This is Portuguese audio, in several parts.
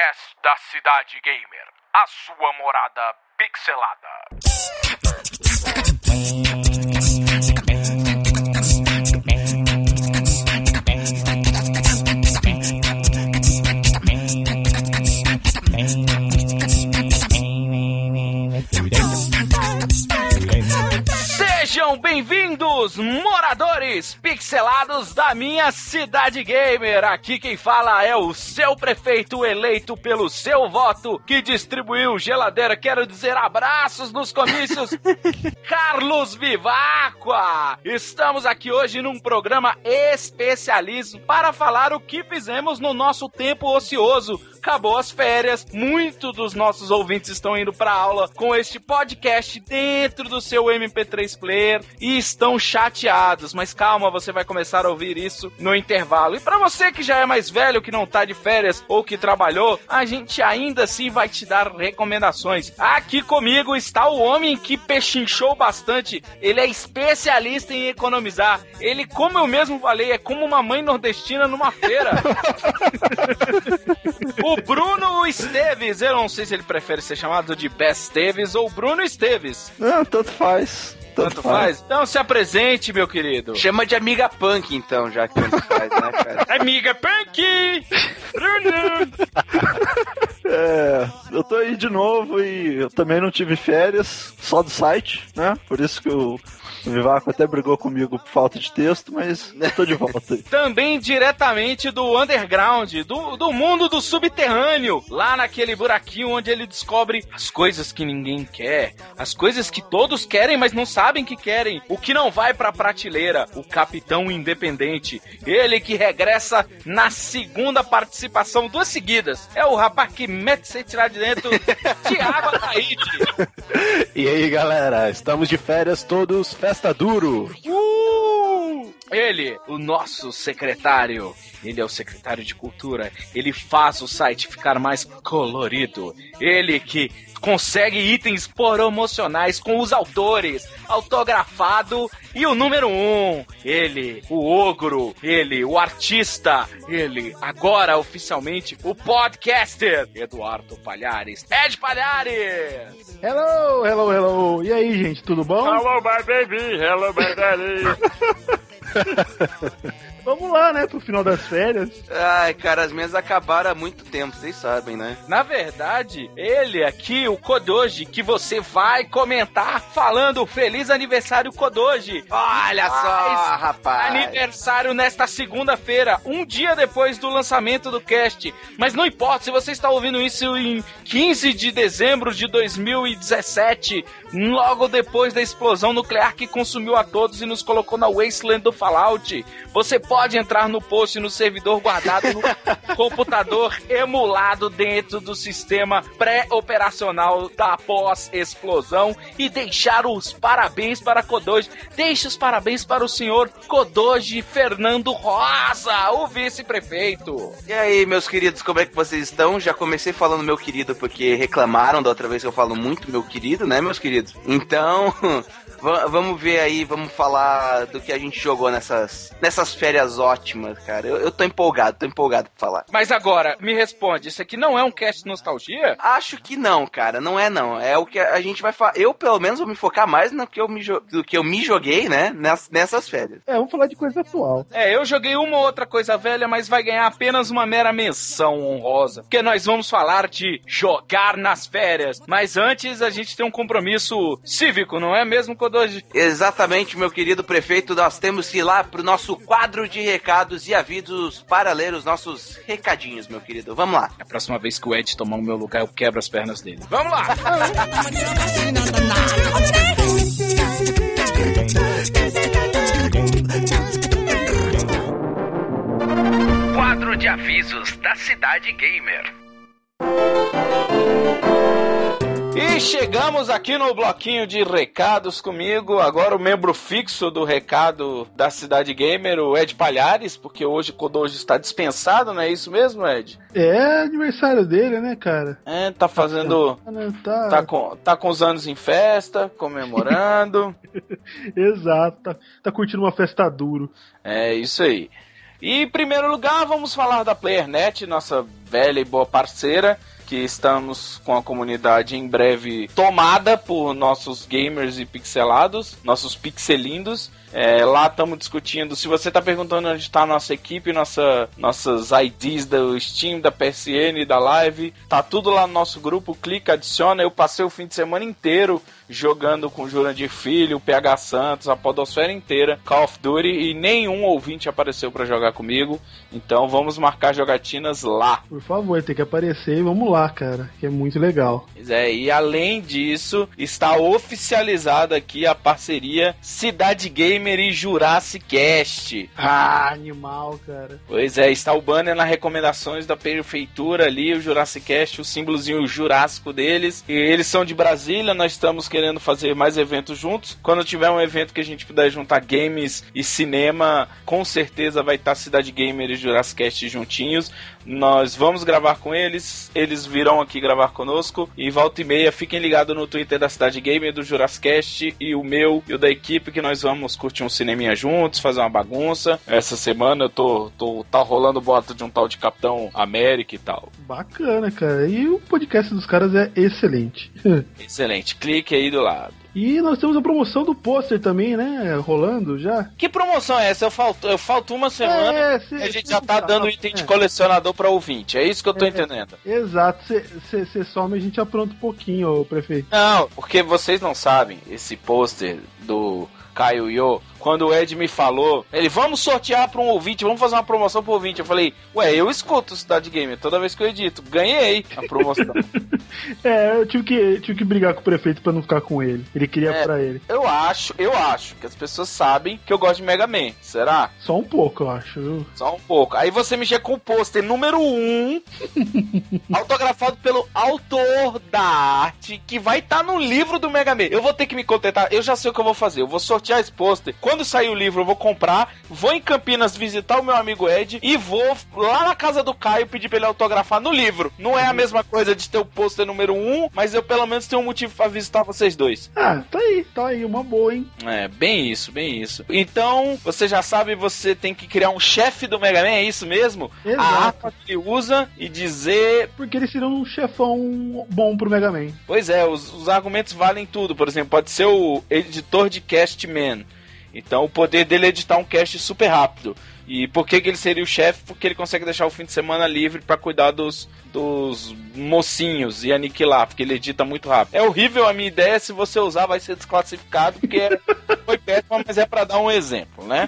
podcast da Cidade Gamer, a sua morada pixelada. Sejam bem-vindos, moradores pixelados da minha Cidade Gamer. Aqui quem fala é o seu prefeito eleito pelo seu voto, que distribuiu geladeira, quero dizer abraços nos comícios, Carlos Vivacqua. Estamos aqui hoje num programa especialíssimo para falar o que fizemos no nosso tempo ocioso. Acabou as férias, muitos dos nossos ouvintes estão indo pra aula com este podcast dentro do seu MP3 Player e estão chateados, mas calma, você vai começar a ouvir isso no intervalo. E pra você que já é mais velho, que não tá de férias ou que trabalhou, a gente ainda assim vai te dar recomendações. Aqui comigo está o homem que pechinchou bastante, ele é especialista em economizar. Ele, como eu mesmo falei, é como uma mãe nordestina numa feira. O Bruno Esteves, eu não sei se ele prefere ser chamado de Best Esteves ou Bruno Esteves. Não, tanto faz. Tanto faz? Então se apresente, meu querido. Chama de Amiga Punk, então, já que tanto faz, né, cara? Amiga Punk! Bruno! Eu tô aí de novo e eu também não tive férias, só do site, né? Por isso que o Vivacqua até brigou comigo por falta de texto, mas eu tô de volta aí. Também diretamente do underground, do mundo do subterrâneo, lá naquele buraquinho onde ele descobre as coisas que ninguém quer, as coisas que todos querem, mas não sabem que querem, o que não vai pra prateleira, o Capitão Independente, ele que regressa na segunda participação, 2 seguidas, é o rapaz que mete sem tirar de dentro, Thiago Ataíde. E aí, galera, estamos de férias todos, festa duro. Ele, o nosso secretário, ele é o secretário de cultura, ele faz o site ficar mais colorido, ele que consegue itens promocionais com os autores, autografado, e o número 1, ele, o ogro, ele, o artista, ele, agora oficialmente, o podcaster, Eduardo Palhares, Ed Palhares! Hello, hello, hello! E aí, gente, tudo bom? Hello, my baby, hello, my daddy! Vamos lá, né, pro final das férias. Ai, cara, as minhas acabaram há muito tempo, vocês sabem, né? Na verdade, ele aqui, o Kodoji, que você vai comentar falando Feliz Aniversário Kodoji. Olha só, rapaz. Aniversário nesta segunda-feira, um dia depois do lançamento do cast. Mas não importa, se você está ouvindo isso em 15 de dezembro de 2017, logo depois da explosão nuclear que consumiu a todos e nos colocou na wasteland do Fallout, você pode entrar no post no servidor guardado no computador emulado dentro do sistema pré-operacional da pós-explosão e deixar os parabéns para Kodoji. Deixe os parabéns para o senhor Kodoji Fernando Rosa, o vice-prefeito. E aí, meus queridos, como é que vocês estão? Já comecei falando meu querido porque reclamaram da outra vez que eu falo muito meu querido, né, meus queridos? Então... Vamos ver aí, vamos falar do que a gente jogou nessas férias ótimas, cara. Eu tô empolgado pra falar. Mas agora, me responde, isso aqui não é um cast nostalgia? Acho que não, cara, não é não. É o que a gente vai falar. Eu, pelo menos, vou me focar mais no que do que eu me joguei, né, nessas férias. Vamos falar de coisa atual. Eu joguei uma ou outra coisa velha, mas vai ganhar apenas uma mera menção honrosa. Porque nós vamos falar de jogar nas férias. Mas antes, a gente tem um compromisso cívico, não é mesmo, Kodoji? Exatamente, meu querido prefeito, nós temos que ir lá pro nosso quadro de recados e avisos para ler os nossos recadinhos, meu querido. Vamos lá. A próxima vez que o Ed tomar o meu lugar, eu quebro as pernas dele. Vamos lá! Quadro de avisos da Cidade Gamer. E chegamos aqui no bloquinho de recados comigo, agora o membro fixo do recado da Cidade Gamer, o Ed Palhares, porque hoje o Kodoji está dispensado, não é isso mesmo, Ed? É aniversário dele, né, cara? Tá fazendo... Tá com os anos em festa, comemorando. Exato, tá curtindo uma festa duro. É isso aí. E em primeiro lugar, vamos falar da PlayerNet, nossa velha e boa parceira, que estamos com a comunidade em breve tomada por nossos gamers e pixelados, nossos pixelindos. Lá estamos discutindo, se você está perguntando onde está a nossa equipe, nossas IDs do Steam, da PSN, da Live, tá tudo lá no nosso grupo, clica, adiciona. Eu passei o fim de semana inteiro jogando com o Jurandir Filho, o PH Santos, a podosfera inteira, Call of Duty, e nenhum ouvinte apareceu para jogar comigo, então vamos marcar jogatinas lá. Por favor, tem que aparecer e vamos lá, cara, que é muito legal. E além disso, está oficializada aqui a parceria Cidade Gamer e Jurassic Cast. Ah, animal, cara. Pois é, está o banner nas recomendações da prefeitura ali, o Jurassic Cast, o símbolozinho jurássico deles. E eles são de Brasília, nós estamos querendo fazer mais eventos juntos. Quando tiver um evento que a gente puder juntar games e cinema, com certeza vai estar Cidade Gamer e Jurassic Cast juntinhos. Nós vamos gravar com eles, eles virão aqui gravar conosco, e volta e meia fiquem ligados no Twitter da Cidade Gamer, do Jurassic Cast, e o meu e o da equipe, que nós vamos curtir um cineminha juntos, fazer uma bagunça. Essa semana tá rolando bota de um tal de Capitão América e tal. Bacana, cara. E o podcast dos caras é excelente. Excelente, clique aí do lado. E nós temos a promoção do pôster também, né? Rolando já. Que promoção é essa? Eu falto uma semana e a gente já tá dando item de colecionador pra ouvinte. É isso que eu tô entendendo. Exato. Você some e a gente apronta um pouquinho, ô prefeito. Não, porque vocês não sabem, esse pôster do Caio Yo, quando o Ed me falou, vamos sortear para um ouvinte, vamos fazer uma promoção pro ouvinte. Eu falei, eu escuto Cidade Gamer toda vez que eu edito. Ganhei a promoção. Eu tive que brigar com o prefeito pra não ficar com ele. Ele queria pra ele. Eu acho que as pessoas sabem que eu gosto de Mega Man. Será? Só um pouco, eu acho. Só um pouco. Aí você me chega com o pôster número 1, autografado pelo autor da arte, que vai estar no livro do Mega Man. Eu vou ter que me contentar. Eu já sei o que eu vou fazer. Eu vou sortear esse pôster. Quando sair o livro, eu vou comprar, vou em Campinas visitar o meu amigo Ed e vou lá na casa do Caio pedir pra ele autografar no livro. Não é a mesma coisa de ter o pôster número 1, mas eu pelo menos tenho um motivo pra visitar vocês dois. Ah, tá aí, uma boa, hein? Bem isso. Então, você já sabe, você tem que criar um chefe do Mega Man, é isso mesmo? Exato. A arma que ele usa e dizer... Porque ele seria um chefão bom pro Mega Man. Pois é, os argumentos valem tudo. Por exemplo, pode ser o editor de Cast Man. Então o poder dele é editar um cast super rápido. E por que ele seria o chefe? Porque ele consegue deixar o fim de semana livre pra cuidar dos mocinhos e aniquilar, porque ele edita muito rápido. É horrível a minha ideia, se você usar vai ser desclassificado, porque foi péssimo, mas é pra dar um exemplo, né?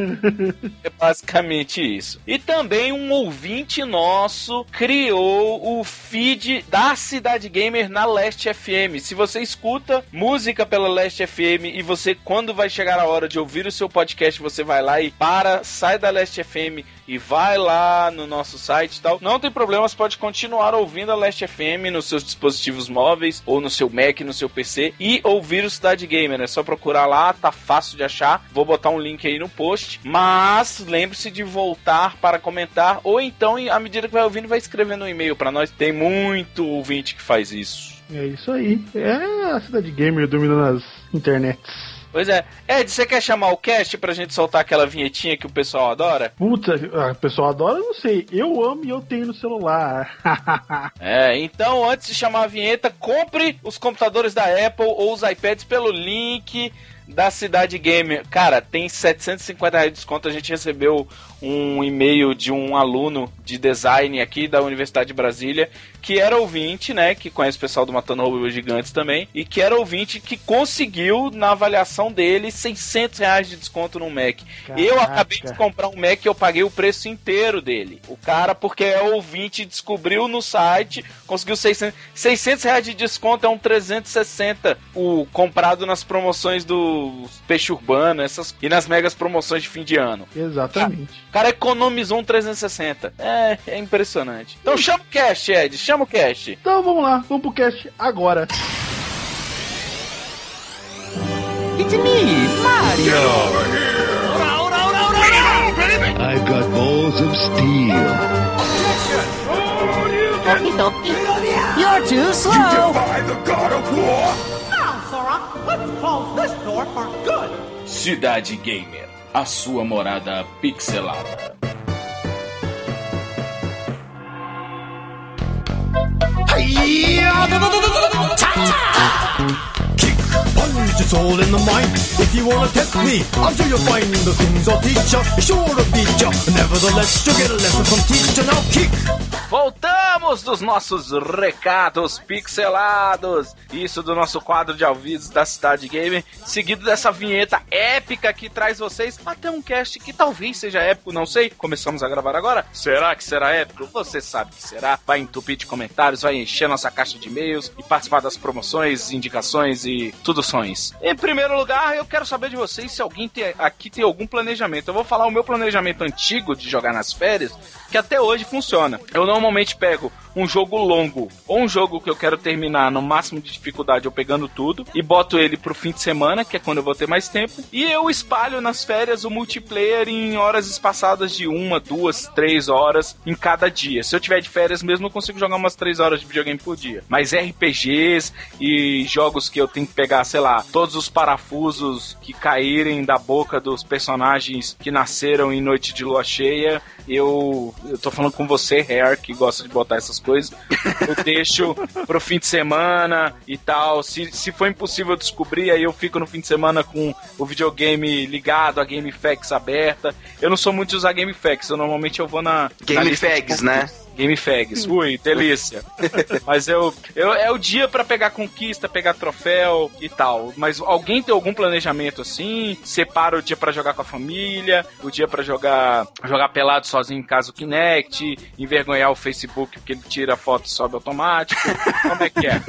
É basicamente isso. E também um ouvinte nosso criou o feed da Cidade Gamer na Leste FM. Se você escuta música pela Leste FM e você, quando vai chegar a hora de ouvir o seu podcast, você vai lá e sai da Leste FM e vai lá no nosso site e tal, não tem problema, você pode continuar ouvindo a Leste FM nos seus dispositivos móveis, ou no seu Mac, no seu PC, e ouvir o Cidade Gamer. É só procurar lá, tá fácil de achar. Vou botar um link aí no post, mas lembre-se de voltar para comentar, ou então, à medida que vai ouvindo, vai escrevendo um e-mail para nós. Tem muito ouvinte que faz isso. É isso aí. É a Cidade Gamer dominando as internets. Pois é. Ed, você quer chamar o cast pra gente soltar aquela vinhetinha que o pessoal adora? Puta, o pessoal adora, eu não sei. Eu amo e eu tenho no celular. Então antes de chamar a vinheta, compre os computadores da Apple ou os iPads pelo link da Cidade Gamer. Cara, tem R$750 de desconto. A gente recebeu um e-mail de um aluno de design aqui da Universidade de Brasília, que era ouvinte, né, que conhece o pessoal do Matando Robôs Gigantes também, e que era ouvinte que conseguiu, na avaliação dele, R$600 de desconto no Mac. Caraca. Eu acabei de comprar um Mac e eu paguei o preço inteiro dele. O cara, porque é ouvinte, descobriu no site, conseguiu R$600 de desconto, é um 360, o comprado nas promoções do Peixe Urbano, e nas megas promoções de fim de ano. Exatamente. O cara economizou um 360. É impressionante. Então chama o cast, Ed. Chama o cast. Então vamos lá. Vamos pro cast agora. It's me, Mario. Get over here. I've got balls of steel. Okie dokie. You're too slow. You defy the God of War. Now, Sora, let's close this door for good. Cidade Gamer, a sua morada pixelada. Punch it's all in the mind. If you wanna test me, I'm sure you'll find the things I'll teach ya. Sure to beat ya. Nevertheless, you'll get a lesson from teacher. Now kick. Voltamos dos nossos recados pixelados. Isso do nosso quadro de ouvidos da Cidade Gamer. Seguido dessa vinheta épica que traz vocês até um cast que talvez seja épico, não sei. Começamos a gravar agora. Será que será épico? Você sabe que será. Vai entupir de comentários, vai encher nossa caixa de e-mails e participar das promoções, indicações e tudo sons. Em primeiro lugar, eu quero saber de vocês se alguém aqui tem algum planejamento. Eu vou falar o meu planejamento antigo de jogar nas férias, que até hoje funciona. Eu normalmente pego um jogo longo ou um jogo que eu quero terminar no máximo de dificuldade, eu pegando tudo, e boto ele pro fim de semana, que é quando eu vou ter mais tempo, e eu espalho nas férias o multiplayer em horas espaçadas de 1, 2, 3 horas em cada dia. Se eu tiver de férias mesmo, eu consigo jogar umas 3 horas de videogame por dia. Mas RPGs e jogos que eu tenho que pegar, sei lá, todos os parafusos que caírem da boca dos personagens que nasceram em noite de lua cheia, eu tô falando com você, Hair, que gosta de botar essas coisas, eu deixo pro fim de semana e tal. Se for impossível descobrir, aí eu fico no fim de semana com o videogame ligado, a GameFAQs aberta. Eu não sou muito de usar GameFAQs, normalmente eu vou na GameFAQs, né? GameFAQs, ui, delícia. Mas é o dia pra pegar conquista, pegar troféu e tal. Mas alguém tem algum planejamento assim? Separa o dia pra jogar com a família, o dia pra jogar pelado sozinho em casa, o Kinect, envergonhar o Facebook porque ele tira a foto e sobe automático. Como é que é?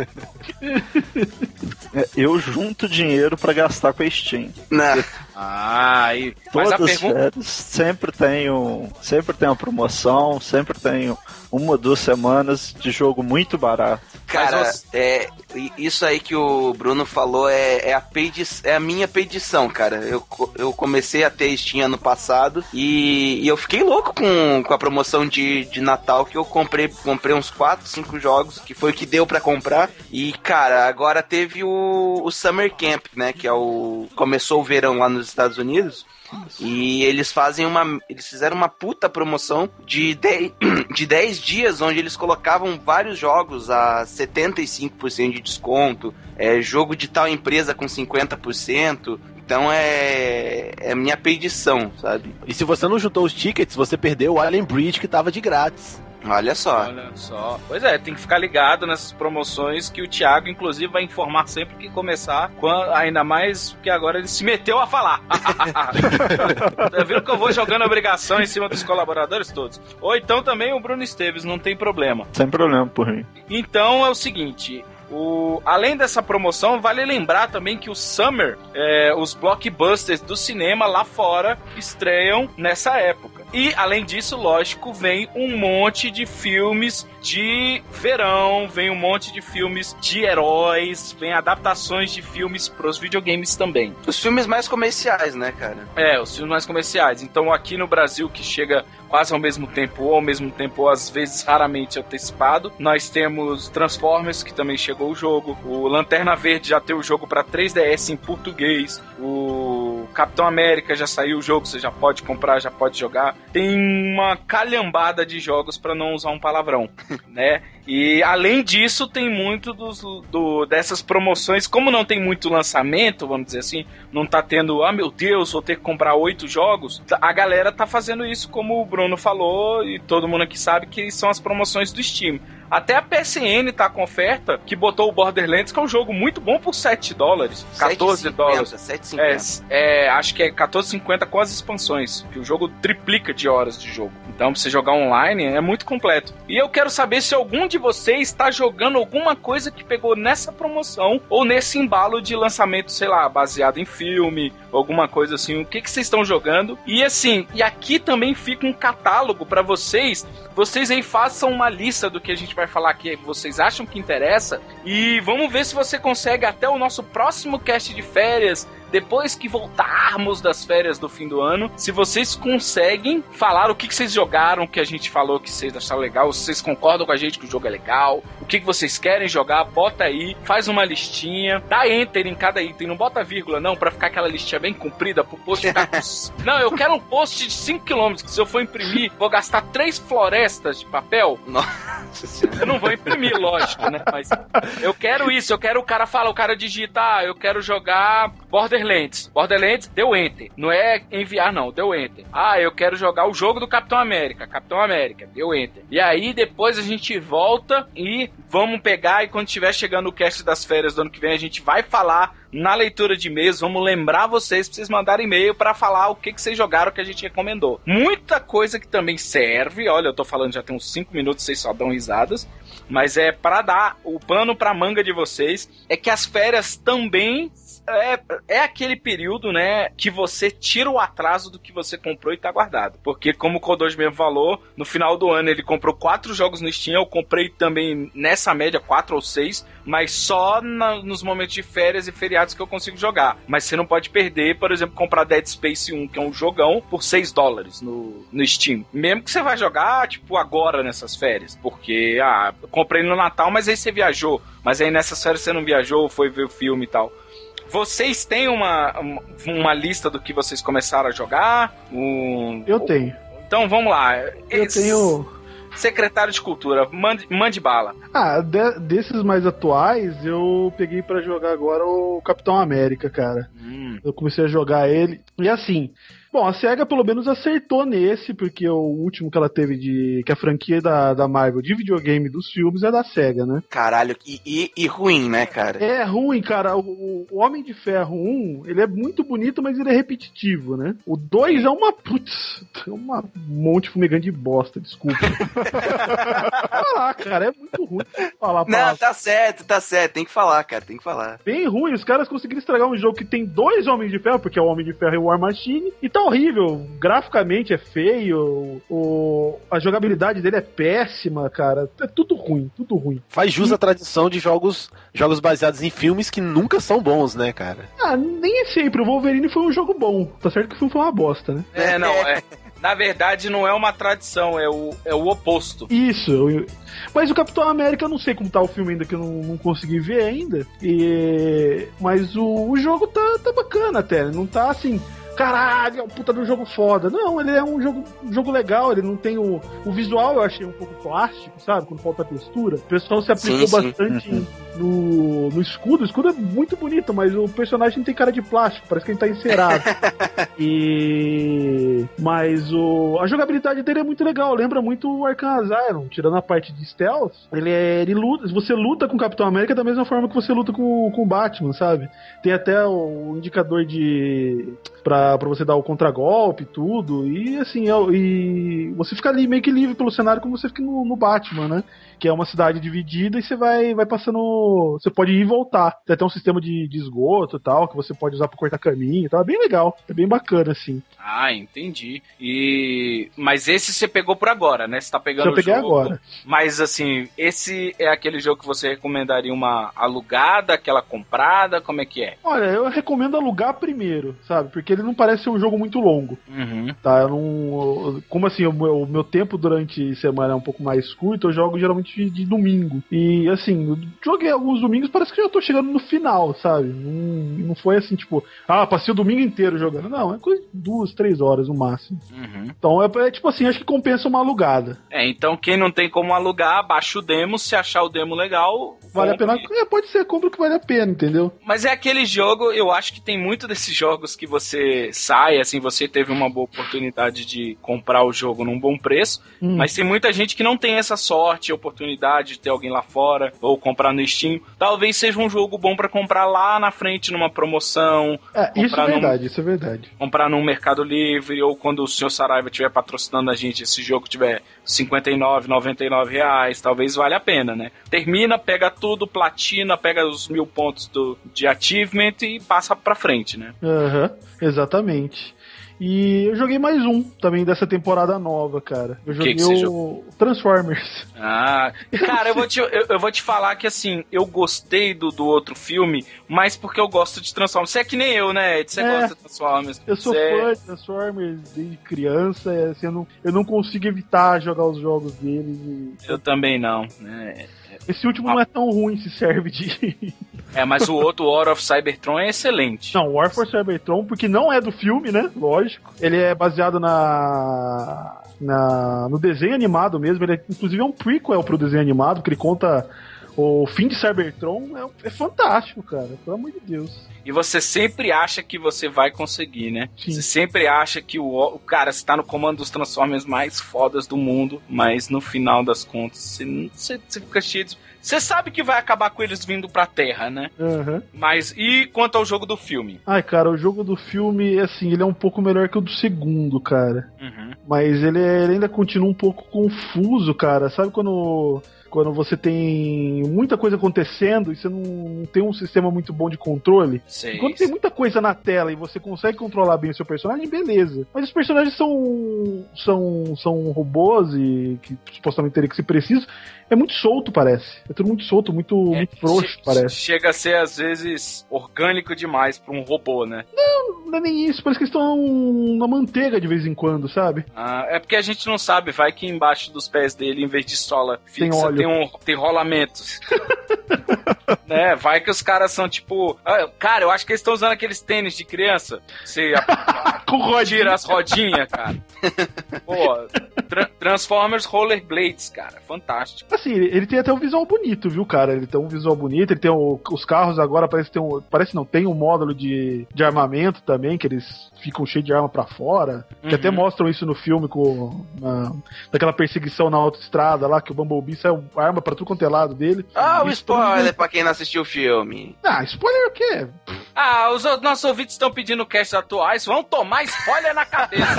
Eu junto dinheiro pra gastar com a Steam. Não. Mas a Todas pergunta... férias, sempre tem uma promoção, sempre tem 1 ou 2 semanas de jogo muito barato. Cara, isso aí que o Bruno falou é a minha pedição, cara. Eu comecei a ter Steam ano passado e eu fiquei louco com a promoção de Natal, que eu comprei uns 4, 5 jogos, que foi o que deu pra comprar. E, cara, agora teve o Summer Camp, né, que começou o verão lá nos Estados Unidos. E eles fizeram uma puta promoção de 10 dias, onde eles colocavam vários jogos a 75% de desconto, jogo de tal empresa com 50%. Então é minha pedição, sabe? E se você não juntou os tickets, você perdeu o Alien Bridge, que tava de grátis. Olha só. Pois é, tem que ficar ligado nessas promoções que o Thiago, inclusive, vai informar sempre que começar, ainda mais que agora ele se meteu a falar. Tá vendo que eu vou jogando obrigação em cima dos colaboradores todos? Ou então também o Bruno Esteves, não tem problema. Sem problema por mim. Então é o seguinte... Além dessa promoção, vale lembrar também que o Summer, os blockbusters do cinema lá fora estreiam nessa época. E, além disso, lógico, vem um monte de filmes de verão, vem um monte de filmes de heróis, vem adaptações de filmes pros videogames também. Os filmes mais comerciais, né, cara? Os filmes mais comerciais. Então, aqui no Brasil, que chega quase ao mesmo tempo, ou às vezes raramente antecipado, nós temos Transformers, que também chegou o jogo, o Lanterna Verde já tem o jogo para 3DS em português, o Capitão América já saiu o jogo, você já pode comprar, já pode jogar. Tem uma calhambada de jogos, para não usar um palavrão, né? E além disso, tem muito dessas promoções, como não tem muito lançamento, vamos dizer assim, não tá tendo, meu Deus, vou ter que comprar 8 jogos, a galera tá fazendo isso, como o Bruno falou, e todo mundo aqui sabe que são as promoções do Steam. Até a PSN tá com oferta, que botou o Borderlands, que é um jogo muito bom por $7, $14. 7,50. Acho que é $14,50 com as expansões, que o jogo triplica de horas de jogo. Então, pra você jogar online, é muito completo. E eu quero saber se algum de vocês está jogando alguma coisa que pegou nessa promoção, ou nesse embalo de lançamento, sei lá, baseado em filme, alguma coisa assim. O que vocês estão jogando? E assim, e aqui também fica um catálogo pra vocês. Vocês aí façam uma lista do que a gente vai falar aqui, que vocês acham que interessa, e vamos ver se você consegue até o nosso próximo cast de férias depois que voltarmos das férias do fim do ano, se vocês conseguem falar o que vocês jogaram, que a gente falou que vocês acharam legal, se vocês concordam com a gente que o jogo é legal, o que vocês querem jogar, bota aí, faz uma listinha, dá enter em cada item, não bota vírgula não, pra ficar aquela listinha bem comprida, pro post ficar com... Não, eu quero um post de 5 km, que se eu for imprimir, vou gastar 3 florestas de papel. Nossa senhora. Eu não vou imprimir, lógico, né? Mas eu quero isso, eu quero o cara digita, eu quero jogar Borderlands. Borderlands, deu enter. Não é enviar, não, deu enter. Eu quero jogar o jogo do Capitão América, deu enter. E aí, depois a gente volta e vamos pegar, e quando estiver chegando o cast das férias do ano que vem, a gente vai falar na leitura de e-mails, vamos lembrar vocês pra vocês mandarem e-mail pra falar o que vocês jogaram que a gente recomendou. Muita coisa que também serve, olha, eu tô falando já tem uns 5 minutos, vocês só dão risadas, mas é pra dar o pano pra manga de vocês, é que as férias também é aquele período, né, que você tira o atraso do que você comprou e tá guardado. Porque, como o Kodoji mesmo falou, no final do ano ele comprou 4 jogos no Steam, eu comprei também nessa média 4 ou 6, mas só nos momentos de férias e feriados que eu consigo jogar. Mas você não pode perder, por exemplo, comprar Dead Space 1, que é um jogão, por $6 no Steam. Mesmo que você vai jogar, tipo, agora nessas férias. Porque, eu comprei no Natal, mas aí você viajou. Mas aí nessas férias você não viajou, foi ver o filme e tal. Vocês têm uma lista do que vocês começaram a jogar? Eu tenho. Então vamos lá. Eu tenho... Secretário de Cultura, mande bala. Desses mais atuais, eu peguei pra jogar agora o Capitão América, cara. Eu comecei a jogar ele. E assim... Bom, a SEGA pelo menos acertou nesse, porque o último que ela teve que a franquia da Marvel de videogame dos filmes é da SEGA, né? Caralho, e ruim, né, cara? É ruim, cara. O Homem de Ferro 1, ele é muito bonito, mas ele é repetitivo, né? O 2 é uma monte fumegante de bosta, desculpa. Cara, é muito ruim falar. Não, tá certo, tem que falar, cara, tem que falar. Bem ruim, os caras conseguiram estragar um jogo que tem 2 Homens de Ferro, porque é o Homem de Ferro e o War Machine, e tá horrível, graficamente é feio, a jogabilidade dele é péssima, cara, é tudo ruim. Faz jus à tradição de jogos baseados em filmes que nunca são bons, né, cara? Nem sempre, o Wolverine foi um jogo bom, tá certo que o filme foi uma bosta, né? Na verdade, não é uma tradição, é o oposto. Isso, mas o Capitão América, eu não sei como tá o filme ainda, que eu não consegui ver ainda, mas o jogo tá bacana até, não tá assim... Caralho, é um puta de um jogo foda. Não, ele é um jogo legal, ele não tem o visual, eu achei um pouco plástico, sabe? Quando falta textura. O pessoal se aplicou bastante no escudo. O escudo é muito bonito, mas o personagem tem cara de plástico, parece que ele tá encerado. Mas a jogabilidade dele é muito legal, lembra muito o Arkham Asylum, tirando a parte de stealth. Ele luta, você luta com o Capitão América da mesma forma que você luta com o Batman, sabe? Tem até o indicador pra você dar o contragolpe e tudo, e assim, e você fica ali meio que livre pelo cenário como você fica no Batman, né? Que é uma cidade dividida e você vai passando, você pode ir e voltar. Tem até um sistema de esgoto e tal, que você pode usar pra cortar caminho e tal, é bem legal, é bem bacana, assim. Entendi. Mas esse você pegou por agora, né? Você tá pegando o jogo. Eu peguei agora. Mas assim, esse é aquele jogo que você recomendaria uma alugada, aquela comprada, como é que é? Olha, eu recomendo alugar primeiro, sabe? Porque ele não parece ser um jogo muito longo. Tá, como assim, o meu tempo durante semana é um pouco mais curto, eu jogo geralmente de domingo. E assim, eu joguei alguns domingos, parece que eu já tô chegando no final, sabe? Não foi assim, tipo, passei o domingo inteiro jogando. Não, é coisa de 2, 3 horas no máximo. Então é tipo assim, acho que compensa uma alugada. Então quem não tem como alugar, baixa o demo, se achar o demo legal, vale a pena. Pode ser, compra o que vale a pena, entendeu? Mas é aquele jogo, eu acho que tem muito desses jogos que você sai, assim, você teve uma boa oportunidade de comprar o jogo num bom preço, mas tem muita gente que não tem essa sorte, oportunidade de ter alguém lá fora, ou comprar no Steam. Talvez seja um jogo bom pra comprar lá na frente numa promoção. Isso é verdade. Comprar num Mercado Livre, ou quando o Sr. Saraiva estiver patrocinando a gente, esse jogo tiver R$59, R$99, talvez valha a pena, né? Termina, pega tudo, platina, pega os 1000 pontos de achievement e passa pra frente, né? Exatamente. E eu joguei mais um também dessa temporada nova, cara. Eu joguei o Transformers. Ah, cara, eu vou te falar que assim, eu gostei do outro filme, mas porque eu gosto de Transformers. Você é que nem eu, né, Ed? Você gosta de Transformers. Eu sou fã de Transformers desde criança, assim, eu não consigo evitar jogar os jogos deles. Eu também não, né? Esse último não é tão ruim, se serve de... mas o outro, War of Cybertron, é excelente. Não, War for Cybertron, porque não é do filme, né? Lógico. Ele é baseado no desenho animado mesmo. Ele inclusive é um prequel pro desenho animado, porque ele conta o fim de Cybertron. É fantástico, cara. Pelo amor de Deus. E você sempre acha que você vai conseguir, né? Sim. Você sempre acha que o cara está no comando dos Transformers mais fodas do mundo, mas no final das contas, você fica cheio de... Você sabe que vai acabar com eles vindo pra Terra, né? Uhum. Mas, e quanto ao jogo do filme? Ai, cara, o jogo do filme, assim, ele é um pouco melhor que o do segundo, cara. Uhum. Mas ele ainda continua um pouco confuso, cara. Sabe quando você tem muita coisa acontecendo e você não tem um sistema muito bom de controle? Sei. Quando tem muita coisa na tela e você consegue controlar bem o seu personagem, beleza. Mas os personagens são robôs e que supostamente teria que ser preciso. É muito solto, parece. É tudo muito solto, muito frouxo, parece. Chega a ser, às vezes, orgânico demais pra um robô, né? Não é nem isso. Parece que eles estão na manteiga de vez em quando, sabe? É porque a gente não sabe. Vai que embaixo dos pés dele, em vez de sola fixa, tem rolamentos. Né? Vai que os caras são tipo... Cara, eu acho que eles estão usando aqueles tênis de criança. Você tira as rodinhas, cara. Pô, Transformers Rollerblades, cara. Fantástico. Assim, ele tem até um visual bonito, viu, cara? Ele tem um visual bonito, ele tem os carros agora, tem um módulo de armamento também, que eles ficam cheios de arma pra fora. Que até mostram isso no filme, daquela perseguição na autoestrada lá, que o Bumblebee sai arma pra tudo quanto é lado dele. O spoiler pra quem não assistiu o filme. Spoiler o quê? Os nossos ouvintes estão pedindo casts atuais, vão tomar spoiler na cabeça.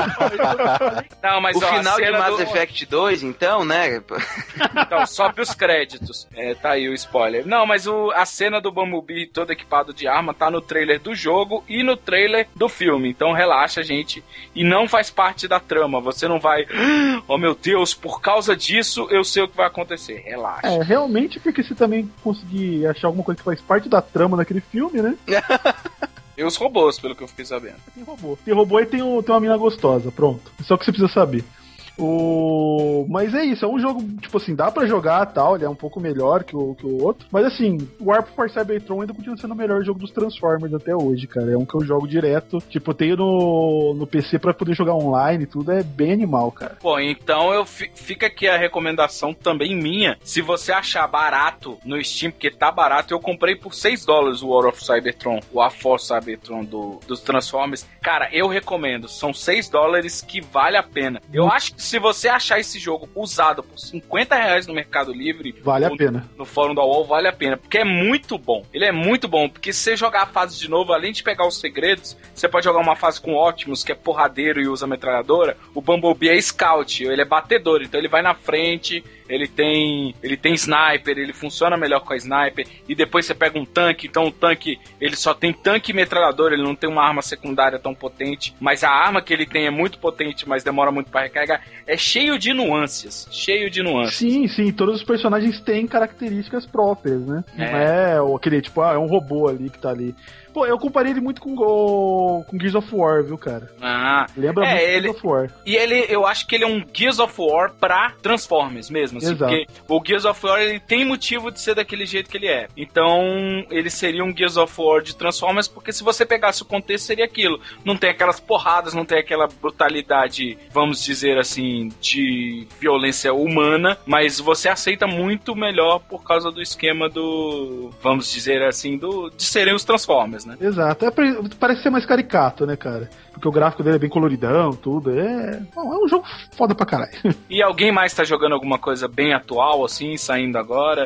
Não, mas o final de Mass Effect 2, então, né? Então, sobe os créditos. Tá aí o spoiler. Não, mas a cena do Bumblebee todo equipado de arma tá no trailer do jogo e no trailer do filme. Então relaxa, gente. E não faz parte da trama. Você não vai... Oh, meu Deus, por causa disso, eu sei o que vai acontecer. Relaxa. Realmente, porque se também conseguir achar alguma coisa que faz parte da trama daquele filme, né? E os robôs, pelo que eu fiquei sabendo. Tem robô e tem uma mina gostosa. Pronto. Só o que você precisa saber. Mas é isso, é um jogo, tipo assim, dá pra jogar e tal, ele é um pouco melhor que o outro, mas assim, o Warp for Cybertron ainda continua sendo o melhor jogo dos Transformers até hoje, cara, é um que eu jogo direto, tipo, eu tenho no PC pra poder jogar online e tudo, é bem animal, cara. Bom, então fica aqui a recomendação também minha, se você achar barato no Steam, porque tá barato, eu comprei por $6 o War of Cybertron, o War for Cybertron dos Transformers, cara, eu recomendo, são $6 que vale a pena, eu acho que se você achar esse jogo usado por R$50 no Mercado Livre, vale a pena. No fórum da UOL, vale a pena, porque é muito bom. Ele é muito bom, porque se você jogar a fase de novo, além de pegar os segredos, você pode jogar uma fase com Optimus, que é porradeiro e usa metralhadora. O Bumblebee é scout, ele é batedor, então ele vai na frente, ele tem sniper, ele funciona melhor com a sniper, e depois você pega um tanque, então o tanque, ele só tem tanque e metralhador, ele não tem uma arma secundária tão potente, mas a arma que ele tem é muito potente, mas demora muito pra recarregar. É cheio de nuances. Sim, todos os personagens têm características próprias, né? Não é aquele, tipo, é um robô ali que tá ali. Pô, eu comparei ele muito com Gears of War, viu, cara? Lembra muito Gears of War. E eu acho que ele é um Gears of War pra Transformers mesmo, assim, porque o Gears of War, ele tem motivo de ser daquele jeito que ele é. Então, ele seria um Gears of War de Transformers, porque se você pegasse o contexto, seria aquilo. Não tem aquelas porradas, não tem aquela brutalidade, vamos dizer assim, de violência humana, mas você aceita muito melhor por causa do esquema vamos dizer assim, de serem os Transformers, né? Exato. Parece ser mais caricato, né, cara? Porque o gráfico dele é bem coloridão, tudo. É um jogo foda pra caralho. E alguém mais tá jogando alguma coisa bem atual, assim, saindo agora?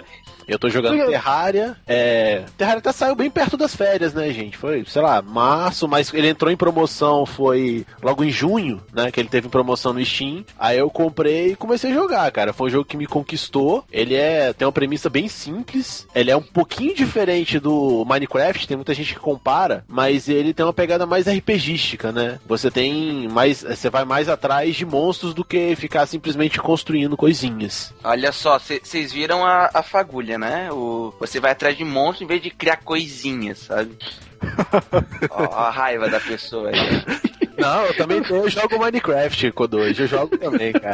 Eu tô jogando Terraria. Terraria até saiu bem perto das férias, né, gente? Foi, sei lá, março, mas ele entrou em promoção, foi logo em junho, né? Que ele teve promoção no Steam. Aí eu comprei e comecei a jogar, cara. Foi um jogo que me conquistou. Ele tem uma premissa bem simples. Ele é um pouquinho diferente do Minecraft, tem muita gente que compara, mas ele tem uma pegada mais RPGística, né? Você vai mais atrás de monstros do que ficar simplesmente construindo coisinhas. Olha só, vocês viram a fagulha, né? Você vai atrás de monstros em vez de criar coisinhas, sabe? Ó, a raiva da pessoa aí. Não, eu jogo Minecraft, Kodoji, eu jogo também, cara.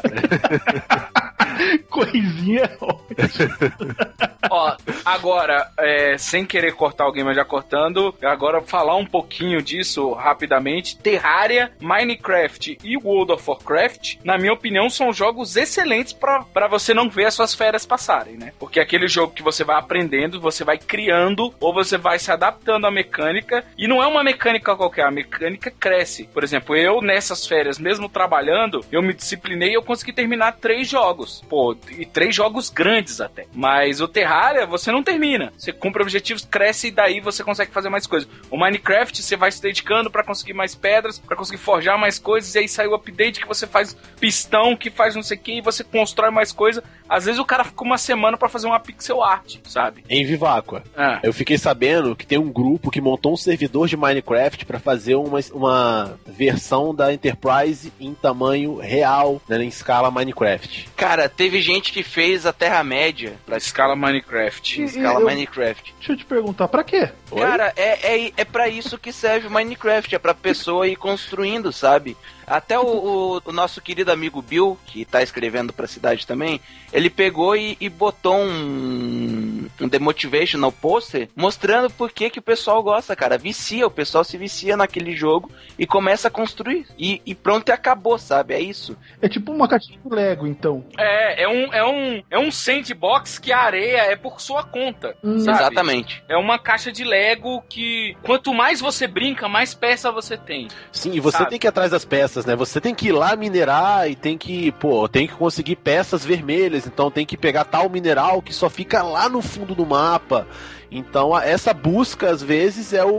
Coisinha ótima. Ó, agora, sem querer cortar alguém, mas já cortando, agora falar um pouquinho disso rapidamente. Terraria, Minecraft e World of Warcraft, na minha opinião, são jogos excelentes pra você não ver as suas férias passarem, né? Porque é aquele jogo que você vai aprendendo, você vai criando, ou você vai se adaptando à mecânica, e não é uma mecânica qualquer, a mecânica cresce. Por exemplo, eu nessas férias, mesmo trabalhando, eu me disciplinei e eu consegui terminar 3 jogos. Pô, e 3 jogos grandes até. Mas o Terraria, você não termina. Você cumpre objetivos, cresce e daí você consegue fazer mais coisas. O Minecraft, você vai se dedicando pra conseguir mais pedras, pra conseguir forjar mais coisas, e aí sai o update que você faz pistão, que faz não sei o que, e você constrói mais coisa. Às vezes o cara fica uma semana pra fazer uma pixel art, sabe? Em Viváqua. Eu fiquei sabendo que tem um grupo que montou um servidor de Minecraft pra fazer uma versão da Enterprise em tamanho real, né, em escala Minecraft. Cara, teve gente que fez a Terra-média pra escala Minecraft. Minecraft. Deixa eu te perguntar, pra quê? Cara, é pra isso que serve o Minecraft, é pra pessoa ir construindo, sabe? Até o nosso querido amigo Bill, que tá escrevendo pra cidade também, ele pegou e botou um The Motivational Poster mostrando por que o pessoal gosta, cara. O pessoal se vicia naquele jogo e começa a construir. E pronto, e acabou, sabe? É isso. É tipo uma caixinha de Lego, então. É um sandbox que a areia é por sua conta, sabe? Exatamente. É uma caixa de Lego que quanto mais você brinca, mais peça você tem. Sim, e você tem que ir atrás das peças, né? Você tem que ir lá minerar e tem que conseguir peças vermelhas, então tem que pegar tal mineral que só fica lá no fundo do mapa. Então essa busca às vezes é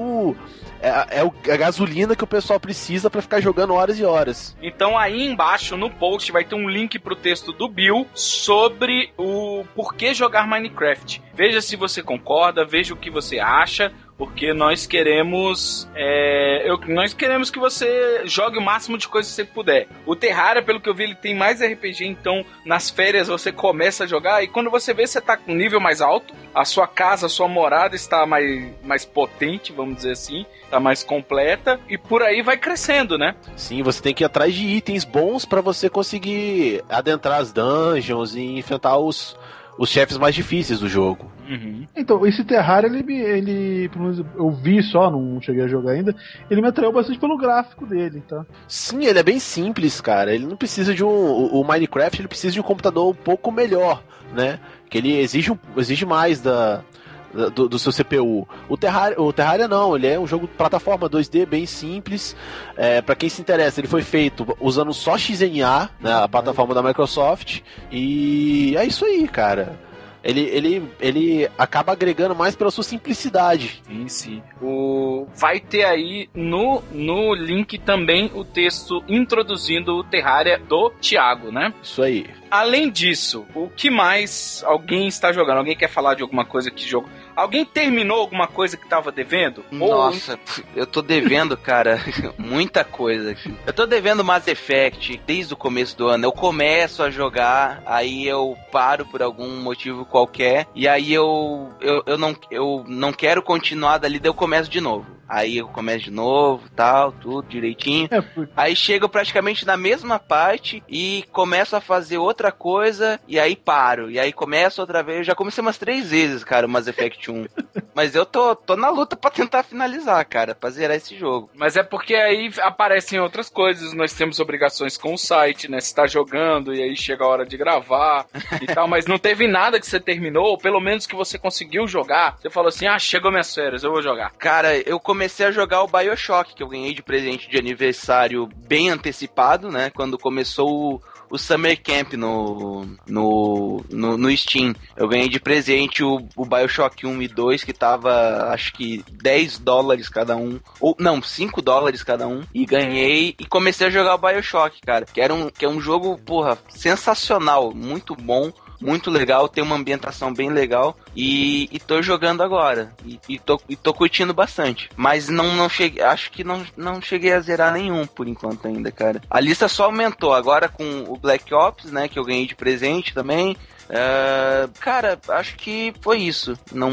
a gasolina que o pessoal precisa pra ficar jogando horas e horas. Então aí embaixo no post vai ter um link pro texto do Bill sobre o porquê jogar Minecraft. Veja se você concorda, veja o que você acha, porque nós queremos que você jogue o máximo de coisas que você puder. O Terraria, pelo que eu vi, ele tem mais RPG, então nas férias você começa a jogar e quando você vê, você tá com um nível mais alto, a sua casa, a sua morada está mais potente, vamos dizer assim, tá mais completa e por aí vai crescendo, né? Sim, você tem que ir atrás de itens bons pra você conseguir adentrar as dungeons e enfrentar os chefes mais difíceis do jogo. Uhum. Então, esse Terraria, ele pelo menos eu vi só, não cheguei a jogar ainda, ele me atraiu bastante pelo gráfico dele, tá? Sim, ele é bem simples, cara. Ele não precisa de o Minecraft, ele precisa de um computador um pouco melhor, né? Que ele exige mais do seu CPU. O Terraria não, ele é um jogo de plataforma 2D bem simples. Pra quem se interessa, ele foi feito usando só XNA, né, a plataforma da Microsoft, e é isso aí, cara. Ele acaba agregando mais pela sua simplicidade. Sim. Vai ter aí no link também o texto introduzindo o Terraria do Thiago, né? Isso aí. Além disso, o que mais alguém está jogando? Alguém quer falar de alguma coisa que jogou? Alguém terminou alguma coisa que tava devendo? Nossa, eu tô devendo, cara, muita coisa. Eu tô devendo Mass Effect desde o começo do ano. Eu começo a jogar, aí eu paro por algum motivo qualquer, e aí eu não quero continuar dali, daí eu começo de novo. Aí eu começo de novo, tal, tudo direitinho. Aí chego praticamente na mesma parte e começo a fazer outra coisa e aí paro. E aí começo outra vez. Eu já comecei umas 3 vezes, cara, o Mass Effect 1. Mas eu tô na luta pra tentar finalizar, cara, pra zerar esse jogo. Mas é porque aí aparecem outras coisas. Nós temos obrigações com o site, né? Você tá jogando e aí chega a hora de gravar e tal. Mas não teve nada que você terminou, ou pelo menos que você conseguiu jogar. Você falou assim, chegou minhas férias, eu vou jogar. Cara, eu comecei a jogar o BioShock, que eu ganhei de presente de aniversário bem antecipado, né? Quando começou o Summer Camp no Steam. Eu ganhei de presente o BioShock 1 e 2, que tava, acho que $10 cada um. Ou, não, $5 cada um. E ganhei e comecei a jogar o BioShock, cara. Que é um jogo, porra, sensacional. Muito bom. Muito legal, tem uma ambientação bem legal e tô jogando agora e tô curtindo bastante, mas não cheguei, acho que não cheguei a zerar nenhum por enquanto ainda, cara. A lista só aumentou agora com o Black Ops, né, que eu ganhei de presente também. Cara, acho que foi isso.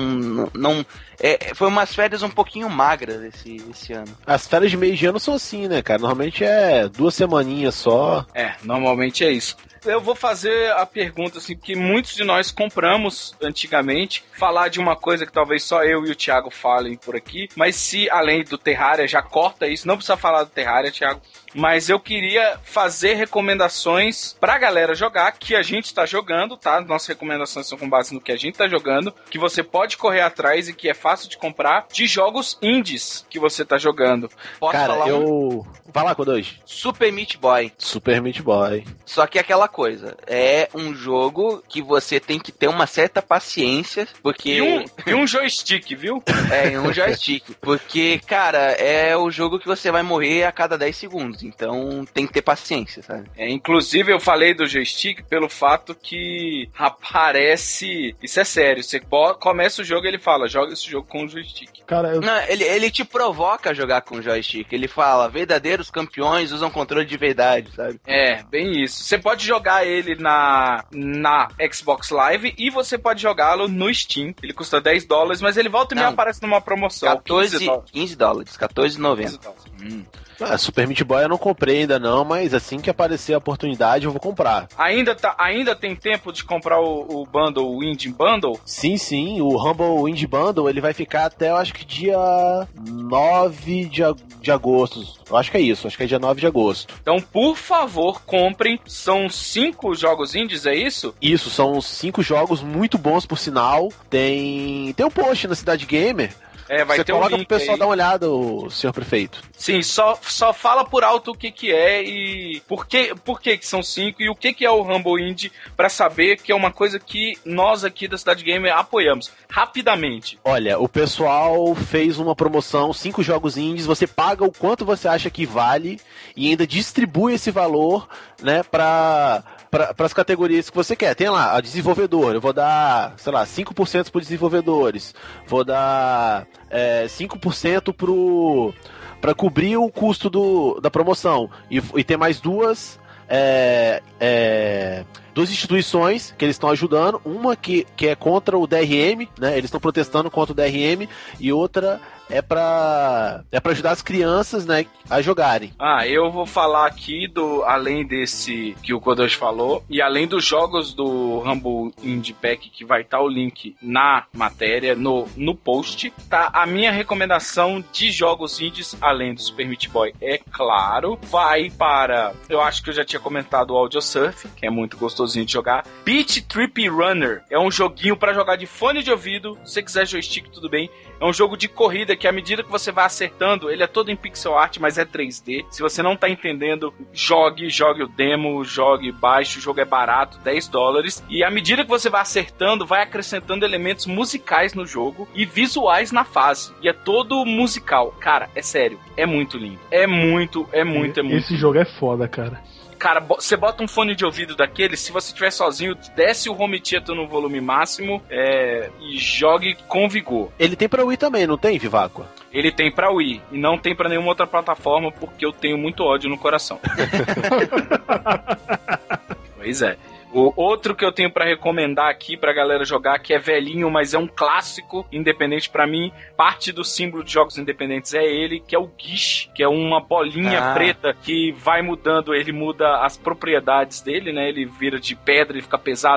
Foi umas férias um pouquinho magras esse ano. As férias de meio de ano são assim, né, cara? Normalmente é 2 semaninhas só. Normalmente é isso. Eu vou fazer a pergunta, assim, porque muitos de nós compramos antigamente, falar de uma coisa que talvez só eu e o Thiago falem por aqui, mas se, além do Terraria, já corta isso, não precisa falar do Terraria, Thiago, mas eu queria fazer recomendações pra galera jogar, que a gente tá jogando, tá? Nossas recomendações são com base no que a gente tá jogando, que você pode correr atrás e que é fácil de comprar, de jogos indies que você tá jogando. Posso cara, falar Vai lá, Kodoji. Super Meat Boy. Super Meat Boy. Só que aquela coisa, é um jogo que você tem que ter uma certa paciência, porque... E um joystick, viu? Um joystick. Porque, cara, é o jogo que você vai morrer a cada 10 segundos, então tem que ter paciência, sabe? Inclusive eu falei do joystick pelo fato que aparece... Isso é sério, você começa o jogo e ele fala, joga esse jogo com o joystick. Cara, Não, ele te provoca a jogar com o joystick, ele fala, verdadeiros campeões usam controle de verdade, sabe? Bem isso. Você pode jogar ele na Xbox Live e você pode jogá-lo no Steam. Ele custa $10, mas ele volta e meia aparece numa promoção. $15, $14,90. Super Meat Boy eu não comprei ainda não, mas assim que aparecer a oportunidade eu vou comprar. Ainda tem tempo de comprar o bundle, o Indie Bundle? Sim, o Humble Indie Bundle ele vai ficar até, eu acho que dia 9 de agosto. Eu acho que é isso, acho que é dia 9 de agosto. Então, por favor, comprem. São 5 jogos indies, é isso? Isso, são 5 jogos muito bons, por sinal. Tem um post na Cidade Gamer. Vai você ter um coloca link pro pessoal aí. dar uma olhada, senhor prefeito. Sim, só fala por alto o que é e por que são 5 e o que é o Humble Indie, pra saber que é uma coisa que nós aqui da Cidade Gamer apoiamos. Rapidamente. Olha, o pessoal fez uma promoção, 5 jogos indies, você paga o quanto você acha que vale e ainda distribui esse valor, né, para as categorias que você quer. Tem lá, a desenvolvedor, eu vou dar, sei lá, 5% para os desenvolvedores, vou dar 5% para cobrir o custo da promoção, e tem mais duas instituições que eles estão ajudando, uma que é contra o DRM, né? Eles estão protestando contra o DRM, e outra é pra ajudar as crianças, né, a jogarem. Eu vou falar aqui além desse que o Kodosh falou, e além dos jogos do Humble Indie Pack, que vai estar o link na matéria, no post, tá? A minha recomendação de jogos indies, além do Super Meat Boy, é claro, vai para, eu acho que eu já tinha comentado o Audio Surf, que é muito gostosinho de jogar. Beat Trip Runner é um joguinho pra jogar de fone de ouvido, se você quiser joystick, tudo bem. É um jogo de corrida que, à medida que você vai acertando, ele é todo em pixel art, mas é 3D. Se você não tá entendendo, jogue o demo, baixe, o jogo é barato, $10. E à medida que você vai acertando, vai acrescentando elementos musicais no jogo e visuais na fase. E é todo musical. Cara, é sério, é muito lindo. É muito. Esse jogo é foda, cara. Cara, você bota um fone de ouvido daquele, se você estiver sozinho, desce o home theater no volume máximo e jogue com vigor. Ele tem pra Wii também, não tem, Viváqua? Ele tem pra Wii, e não tem pra nenhuma outra plataforma, porque eu tenho muito ódio no coração. Pois é. O outro que eu tenho pra recomendar aqui pra galera jogar, que é velhinho, mas é um clássico independente pra mim, parte do símbolo de jogos independentes é ele, que é o Gish, que é uma bolinha preta que vai mudando, ele muda as propriedades dele, né? Ele vira de pedra, ele fica pesado,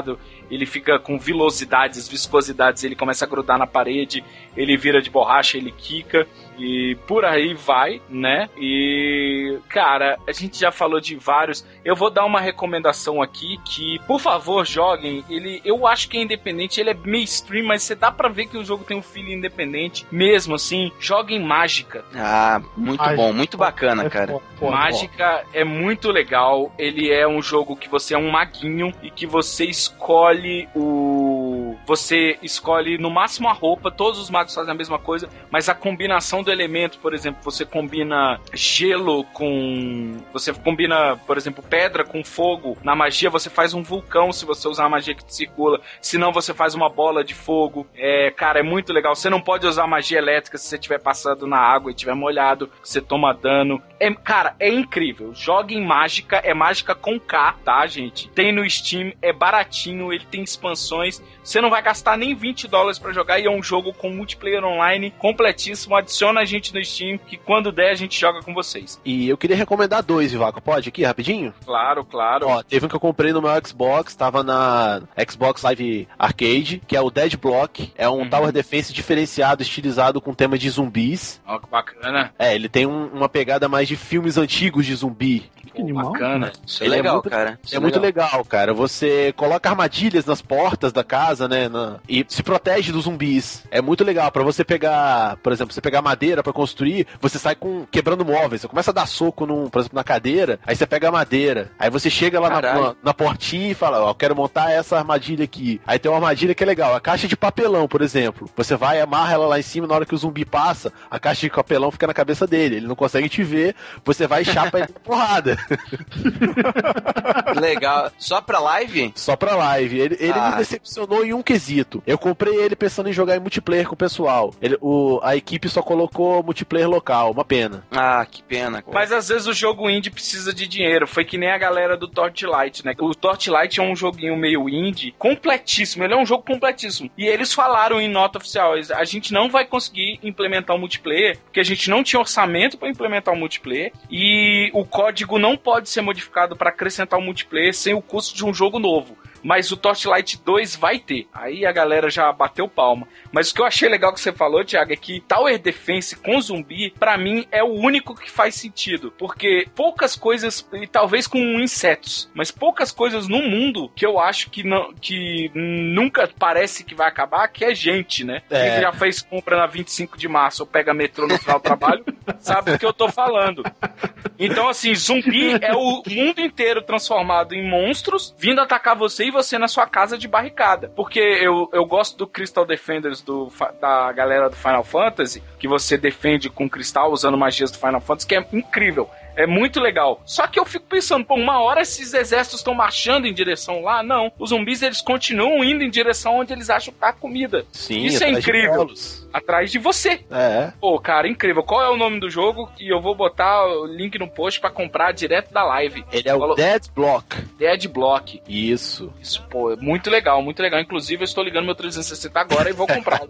ele fica com velocidades, viscosidades, ele começa a grudar na parede, ele vira de borracha, ele quica, e por aí vai, né? E, cara, a gente já falou de vários. Eu vou dar uma recomendação aqui, que, por favor, joguem. Eu acho que é independente, ele é mainstream, mas você dá pra ver que o jogo tem um feeling independente, mesmo assim. Joguem Mágica. Ah, muito bom, muito bacana, cara. Mágica é muito legal. Ele é um jogo que você é um maguinho e que você escolhe Você escolhe no máximo a roupa, todos os magos fazem a mesma coisa, mas a combinação do elemento, por exemplo, você combina gelo com... Você combina, por exemplo, pedra com fogo. Na magia você faz um vulcão se você usar a magia que circula, senão você faz uma bola de fogo. Cara, é muito legal. Você não pode usar magia elétrica se você estiver passando na água e estiver molhado, você toma dano. Cara, é incrível. Joguem Mágica, é Mágica com K, tá, gente? Tem no Steam, é baratinho, ele tem expansões. Você não vai gastar nem $20 pra jogar, e é um jogo com multiplayer online completíssimo. Adiciona a gente no Steam, que quando der a gente joga com vocês. E eu queria recomendar 2, Vivaco. Pode aqui, rapidinho? Claro. Ó, teve um que eu comprei no meu Xbox, tava na Xbox Live Arcade, que é o Dead Block. É um Tower Defense diferenciado, estilizado com tema de zumbis. Ó, que bacana. Ele tem uma pegada mais de filmes antigos de zumbi. Que animal. Bacana. Isso é legal, cara. É muito legal, cara. Você coloca armadilhas nas portas da casa, né? E se protege dos zumbis. É muito legal. Pra você pegar, por exemplo, você pegar madeira pra construir, você sai quebrando móveis. Você começa a dar soco, por exemplo, na cadeira, aí você pega a madeira. Aí você chega lá na portinha e fala, ó, eu quero montar essa armadilha aqui. Aí tem uma armadilha que é legal. A caixa de papelão, por exemplo. Você vai, amarra ela lá em cima, na hora que o zumbi passa, a caixa de papelão fica na cabeça dele. Ele não consegue te ver, você vai e chapa ele na porrada. Legal. Só pra live? Só pra live. Ele me decepcionou em um quesito. Eu comprei ele pensando em jogar em multiplayer com o pessoal. A equipe só colocou multiplayer local. Uma pena. Ah, que pena. Mas às vezes o jogo indie precisa de dinheiro. Foi que nem a galera do Torchlight, né? O Torchlight é um joguinho meio indie, completíssimo. Ele é um jogo completíssimo. E eles falaram em nota oficial, a gente não vai conseguir implementar o multiplayer, porque a gente não tinha orçamento pra implementar o multiplayer, e o código não pode ser modificado pra acrescentar o multiplayer sem o custo de um jogo novo. Mas o Torchlight 2 vai ter. Aí a galera já bateu palma. Mas o que eu achei legal que você falou, Thiago, é que Tower Defense com zumbi, pra mim, é o único que faz sentido. Porque poucas coisas, e talvez com insetos, mas poucas coisas no mundo que eu acho que nunca parece que vai acabar, que é gente, né? Quem já fez compra na 25 de março ou pega metrô no final do trabalho, sabe do que eu tô falando. Então, assim, zumbi é o mundo inteiro transformado em monstros, vindo atacar você e você na sua casa de barricada. Porque eu gosto do Crystal Defenders da galera do Final Fantasy, que você defende com cristal usando magias do Final Fantasy, que é incrível. É muito legal. Só que eu fico pensando, uma hora esses exércitos estão marchando em direção lá? Não. Os zumbis, eles continuam indo em direção onde eles acham que tá a comida. Sim, isso é incrível. Atrás de você. Cara, incrível. Qual é o nome do jogo? E eu vou botar o link no post pra comprar direto da live. Ele é o Dead Block. Dead Block. Isso, é muito legal, muito legal. Inclusive, eu estou ligando meu 360 agora e vou comprar.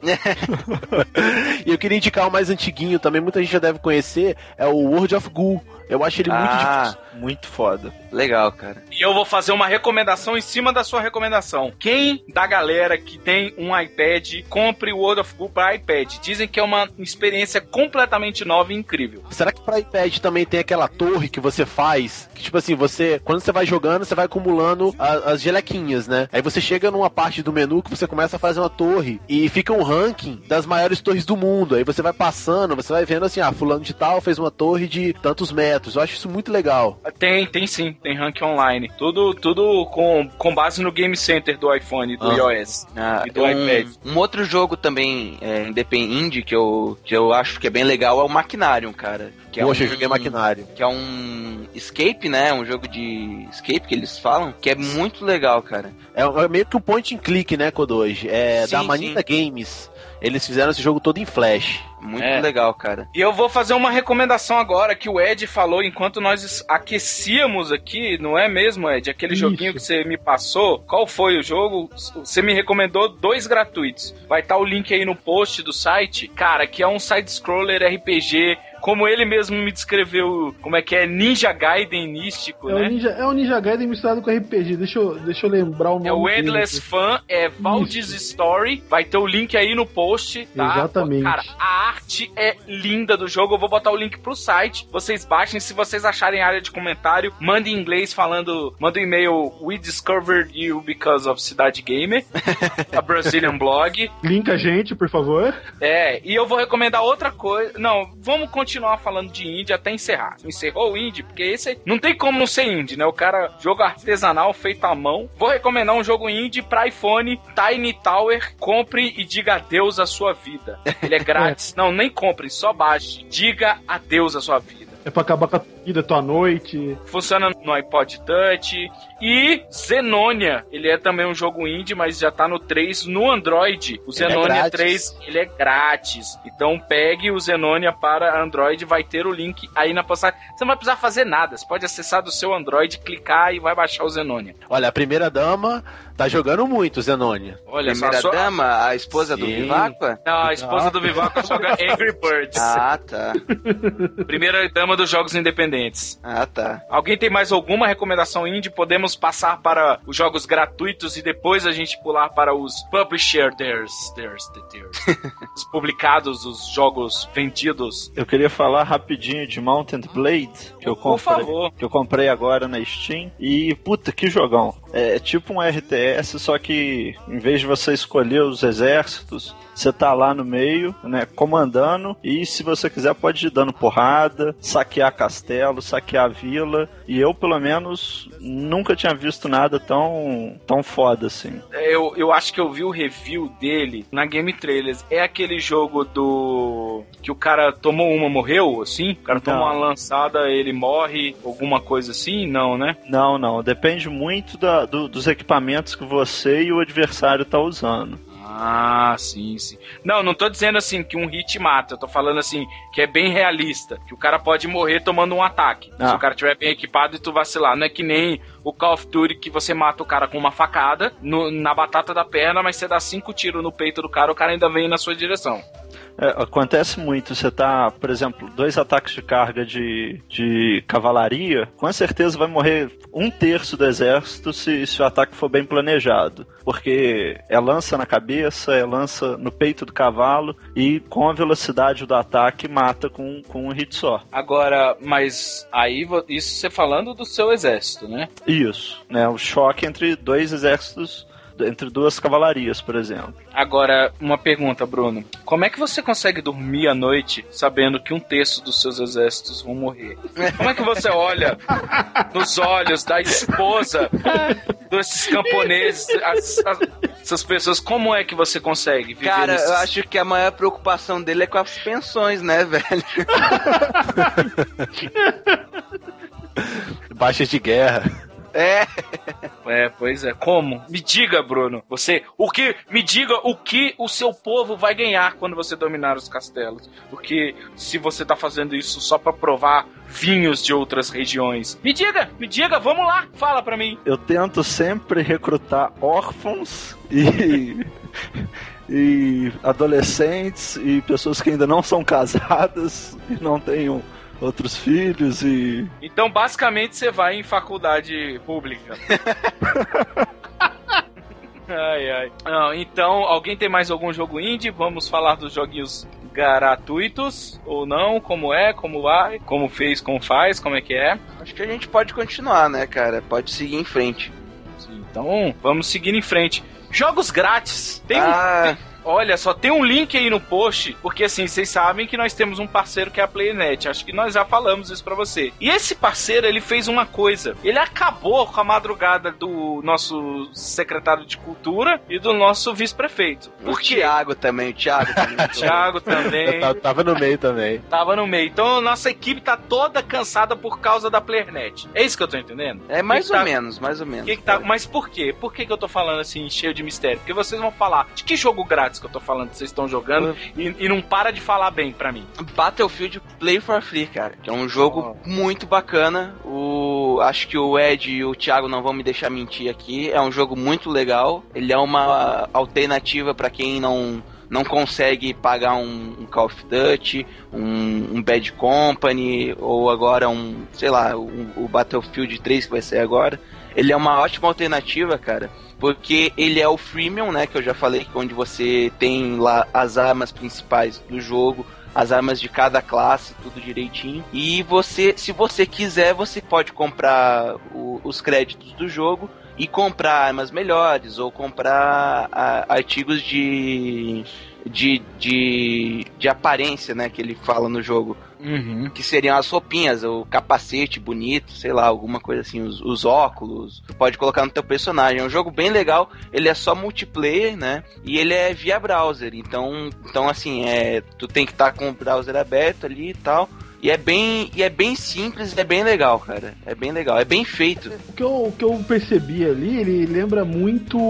E eu queria indicar o mais antiguinho também, muita gente já deve conhecer, é o World of Ghoul. Eu acho ele muito difícil. Muito foda. Legal, cara. E eu vou fazer uma recomendação em cima da sua recomendação. Quem da galera que tem um iPad, compre o World of Ghoul para iPad. Dizem que é uma experiência completamente nova e incrível. Será que para iPad também tem aquela torre que você faz? Que tipo assim, quando você vai jogando, você vai acumulando as gelequinhas, né? Aí você chega numa parte do menu que você começa a fazer uma torre e fica um ranking das maiores torres do mundo. Aí você vai passando, você vai vendo assim, fulano de tal fez uma torre de tantos metros. Eu acho isso muito legal. Tem sim, tem ranking online. Tudo com base no Game Center do iPhone, do iOS e do iPad. Um outro jogo também indie que eu acho que é bem legal é o Maquinarium, cara. Poxa, eu joguei Maquinarium. Que é um escape, né? Um jogo de escape que eles falam, que é muito legal, cara. É meio que um point and click, né, Kodoji? Sim, da Manita Games. Eles fizeram esse jogo todo em Flash. Muito legal, cara. E eu vou fazer uma recomendação agora que o Ed falou enquanto nós aquecíamos aqui, não é mesmo, Ed? Aquele joguinho que você me passou. Qual foi o jogo? Você me recomendou 2 gratuitos. Vai estar o link aí no post do site. Cara, que é um side-scroller RPG, como ele mesmo me descreveu, como é que é? Ninja Gaiden místico, né? É o Ninja Gaiden misturado com RPG. Deixa eu lembrar o nome. É o Endless Fan, é Valdi's Story. Vai ter o link aí no post, tá? Exatamente. Cara, a arte é linda do jogo. Eu vou botar o link pro site. Vocês baixem. Se vocês acharem área de comentário, mandem em inglês falando... Manda um e-mail: We discovered you because of Cidade Gamer. A Brazilian blog. Link a gente, por favor. E eu vou recomendar outra coisa. Não, vamos continuar falando de indie até encerrar. Encerrou o indie, porque esse não tem como não ser indie, né? O cara, jogo artesanal feito à mão. Vou recomendar um jogo indie pra iPhone, Tiny Tower. Compre e diga adeus à sua vida. Ele é grátis. Não, nem compre, só baixe. Diga adeus à sua vida. É pra acabar com a vida, tua noite. Funciona no iPod Touch. E Zenonia, ele é também um jogo indie, mas já tá no 3 no Android. O Zenonia 3, ele é grátis. Então pegue o Zenonia para Android, vai ter o link aí na postagem. Você não vai precisar fazer nada, você pode acessar do seu Android, clicar e vai baixar o Zenonia. Olha, a primeira dama tá jogando muito Zenonia. Olha, primeira dama, a esposa do Viváqua? Não, a esposa do Viváqua joga Angry Birds. Ah, tá. Primeira dama dos jogos independentes. Ah, tá. Alguém tem mais alguma recomendação indie? Podemos passar para os jogos gratuitos e depois a gente pular para os publishers, os publicados, os jogos vendidos. Eu queria falar rapidinho de Mountain Blade, que eu comprei, por favor. Que eu comprei agora na Steam. E, puta, que jogão. É tipo um RTS, só que em vez de você escolher os exércitos, você tá lá no meio, né, comandando, e se você quiser pode ir dando porrada, saquear castelo, saquear vila, e eu, pelo menos, nunca tinha visto nada tão foda assim. Eu acho que eu vi o review dele na Game Trailers. É aquele jogo do... que o cara tomou uma, morreu, assim? O cara tomou uma lançada, ele morre, alguma coisa assim? Não, né? Não. Depende muito dos equipamentos que você e o adversário tá usando. Ah, sim. Não tô dizendo assim que um hit mata, eu tô falando assim que é bem realista, que o cara pode morrer tomando um ataque. Se o cara estiver bem equipado e tu vacilar. Não é que nem o Call of Duty que você mata o cara com uma facada na batata da perna, mas você dá 5 tiros no peito do cara, o cara ainda vem na sua direção. Acontece muito, você tá, por exemplo, 2 ataques de carga de cavalaria, com certeza vai morrer 1/3 do exército se o ataque for bem planejado, porque é lança na cabeça, é lança no peito do cavalo, e com a velocidade do ataque mata com um hit só. Agora, mas aí, isso você falando do seu exército, né? Isso, né, o choque entre 2 exércitos, entre 2 cavalarias, por exemplo. Agora, uma pergunta, Bruno. Como é que você consegue dormir à noite sabendo que 1/3 dos seus exércitos vão morrer? Como é que você olha nos olhos da esposa desses camponeses, essas pessoas, como é que você consegue viver Cara, eu acho que a maior preocupação dele é com as pensões, né, velho? Baixas de guerra. Pois é. Como? Me diga, Bruno. Me diga o que o seu povo vai ganhar quando você dominar os castelos. Porque se você tá fazendo isso só pra provar vinhos de outras regiões. Me diga, vamos lá, fala pra mim. Eu tento sempre recrutar órfãos e adolescentes e pessoas que ainda não são casadas e não tenham outros filhos e... Então, basicamente, você vai em faculdade pública. Ai. Não, então, alguém tem mais algum jogo indie? Vamos falar dos joguinhos gratuitos ou não? Como é? Como vai? Como fez? Como faz? Como é que é? Acho que a gente pode continuar, né, cara? Pode seguir em frente. Sim, então, vamos seguir em frente. Jogos grátis. Olha, só tem um link aí no post, porque assim, vocês sabem que nós temos um parceiro que é a PlayerNet, acho que nós já falamos isso pra você. E esse parceiro, ele fez uma coisa, ele acabou com a madrugada do nosso secretário de cultura e do nosso vice-prefeito. Por quê? O Thiago também. Thiago também. Tava no meio também. Tava no meio. Então, nossa equipe tá toda cansada por causa da PlayerNet. É isso que eu tô entendendo? É mais ou menos. Mas por quê? Por que eu tô falando assim, cheio de mistério? Porque vocês vão falar, de que jogo grátis que eu tô falando que vocês estão jogando e não para de falar bem pra mim. Battlefield Play for Free, cara, que é um jogo muito bacana. Acho que o Ed e o Thiago não vão me deixar mentir aqui. É um jogo muito legal. Ele é uma alternativa pra quem não consegue pagar um Call of Duty, um Bad Company, ou agora o Battlefield 3 que vai sair agora. Ele é uma ótima alternativa, cara, porque ele é o freemium, né, que eu já falei, onde você tem lá as armas principais do jogo, as armas de cada classe, tudo direitinho. E se você quiser, você pode comprar os créditos do jogo e comprar armas melhores, ou comprar artigos de aparência, né, que ele fala no jogo. Que seriam as roupinhas, o capacete bonito, sei lá, alguma coisa assim, os óculos, tu pode colocar no teu personagem. É um jogo bem legal, ele é só multiplayer, né, e ele é via browser, então assim, tu tem que estar com o browser aberto ali e tal. E é bem simples, é bem legal, cara. É bem legal, é bem feito. O que eu percebi ali, ele lembra muito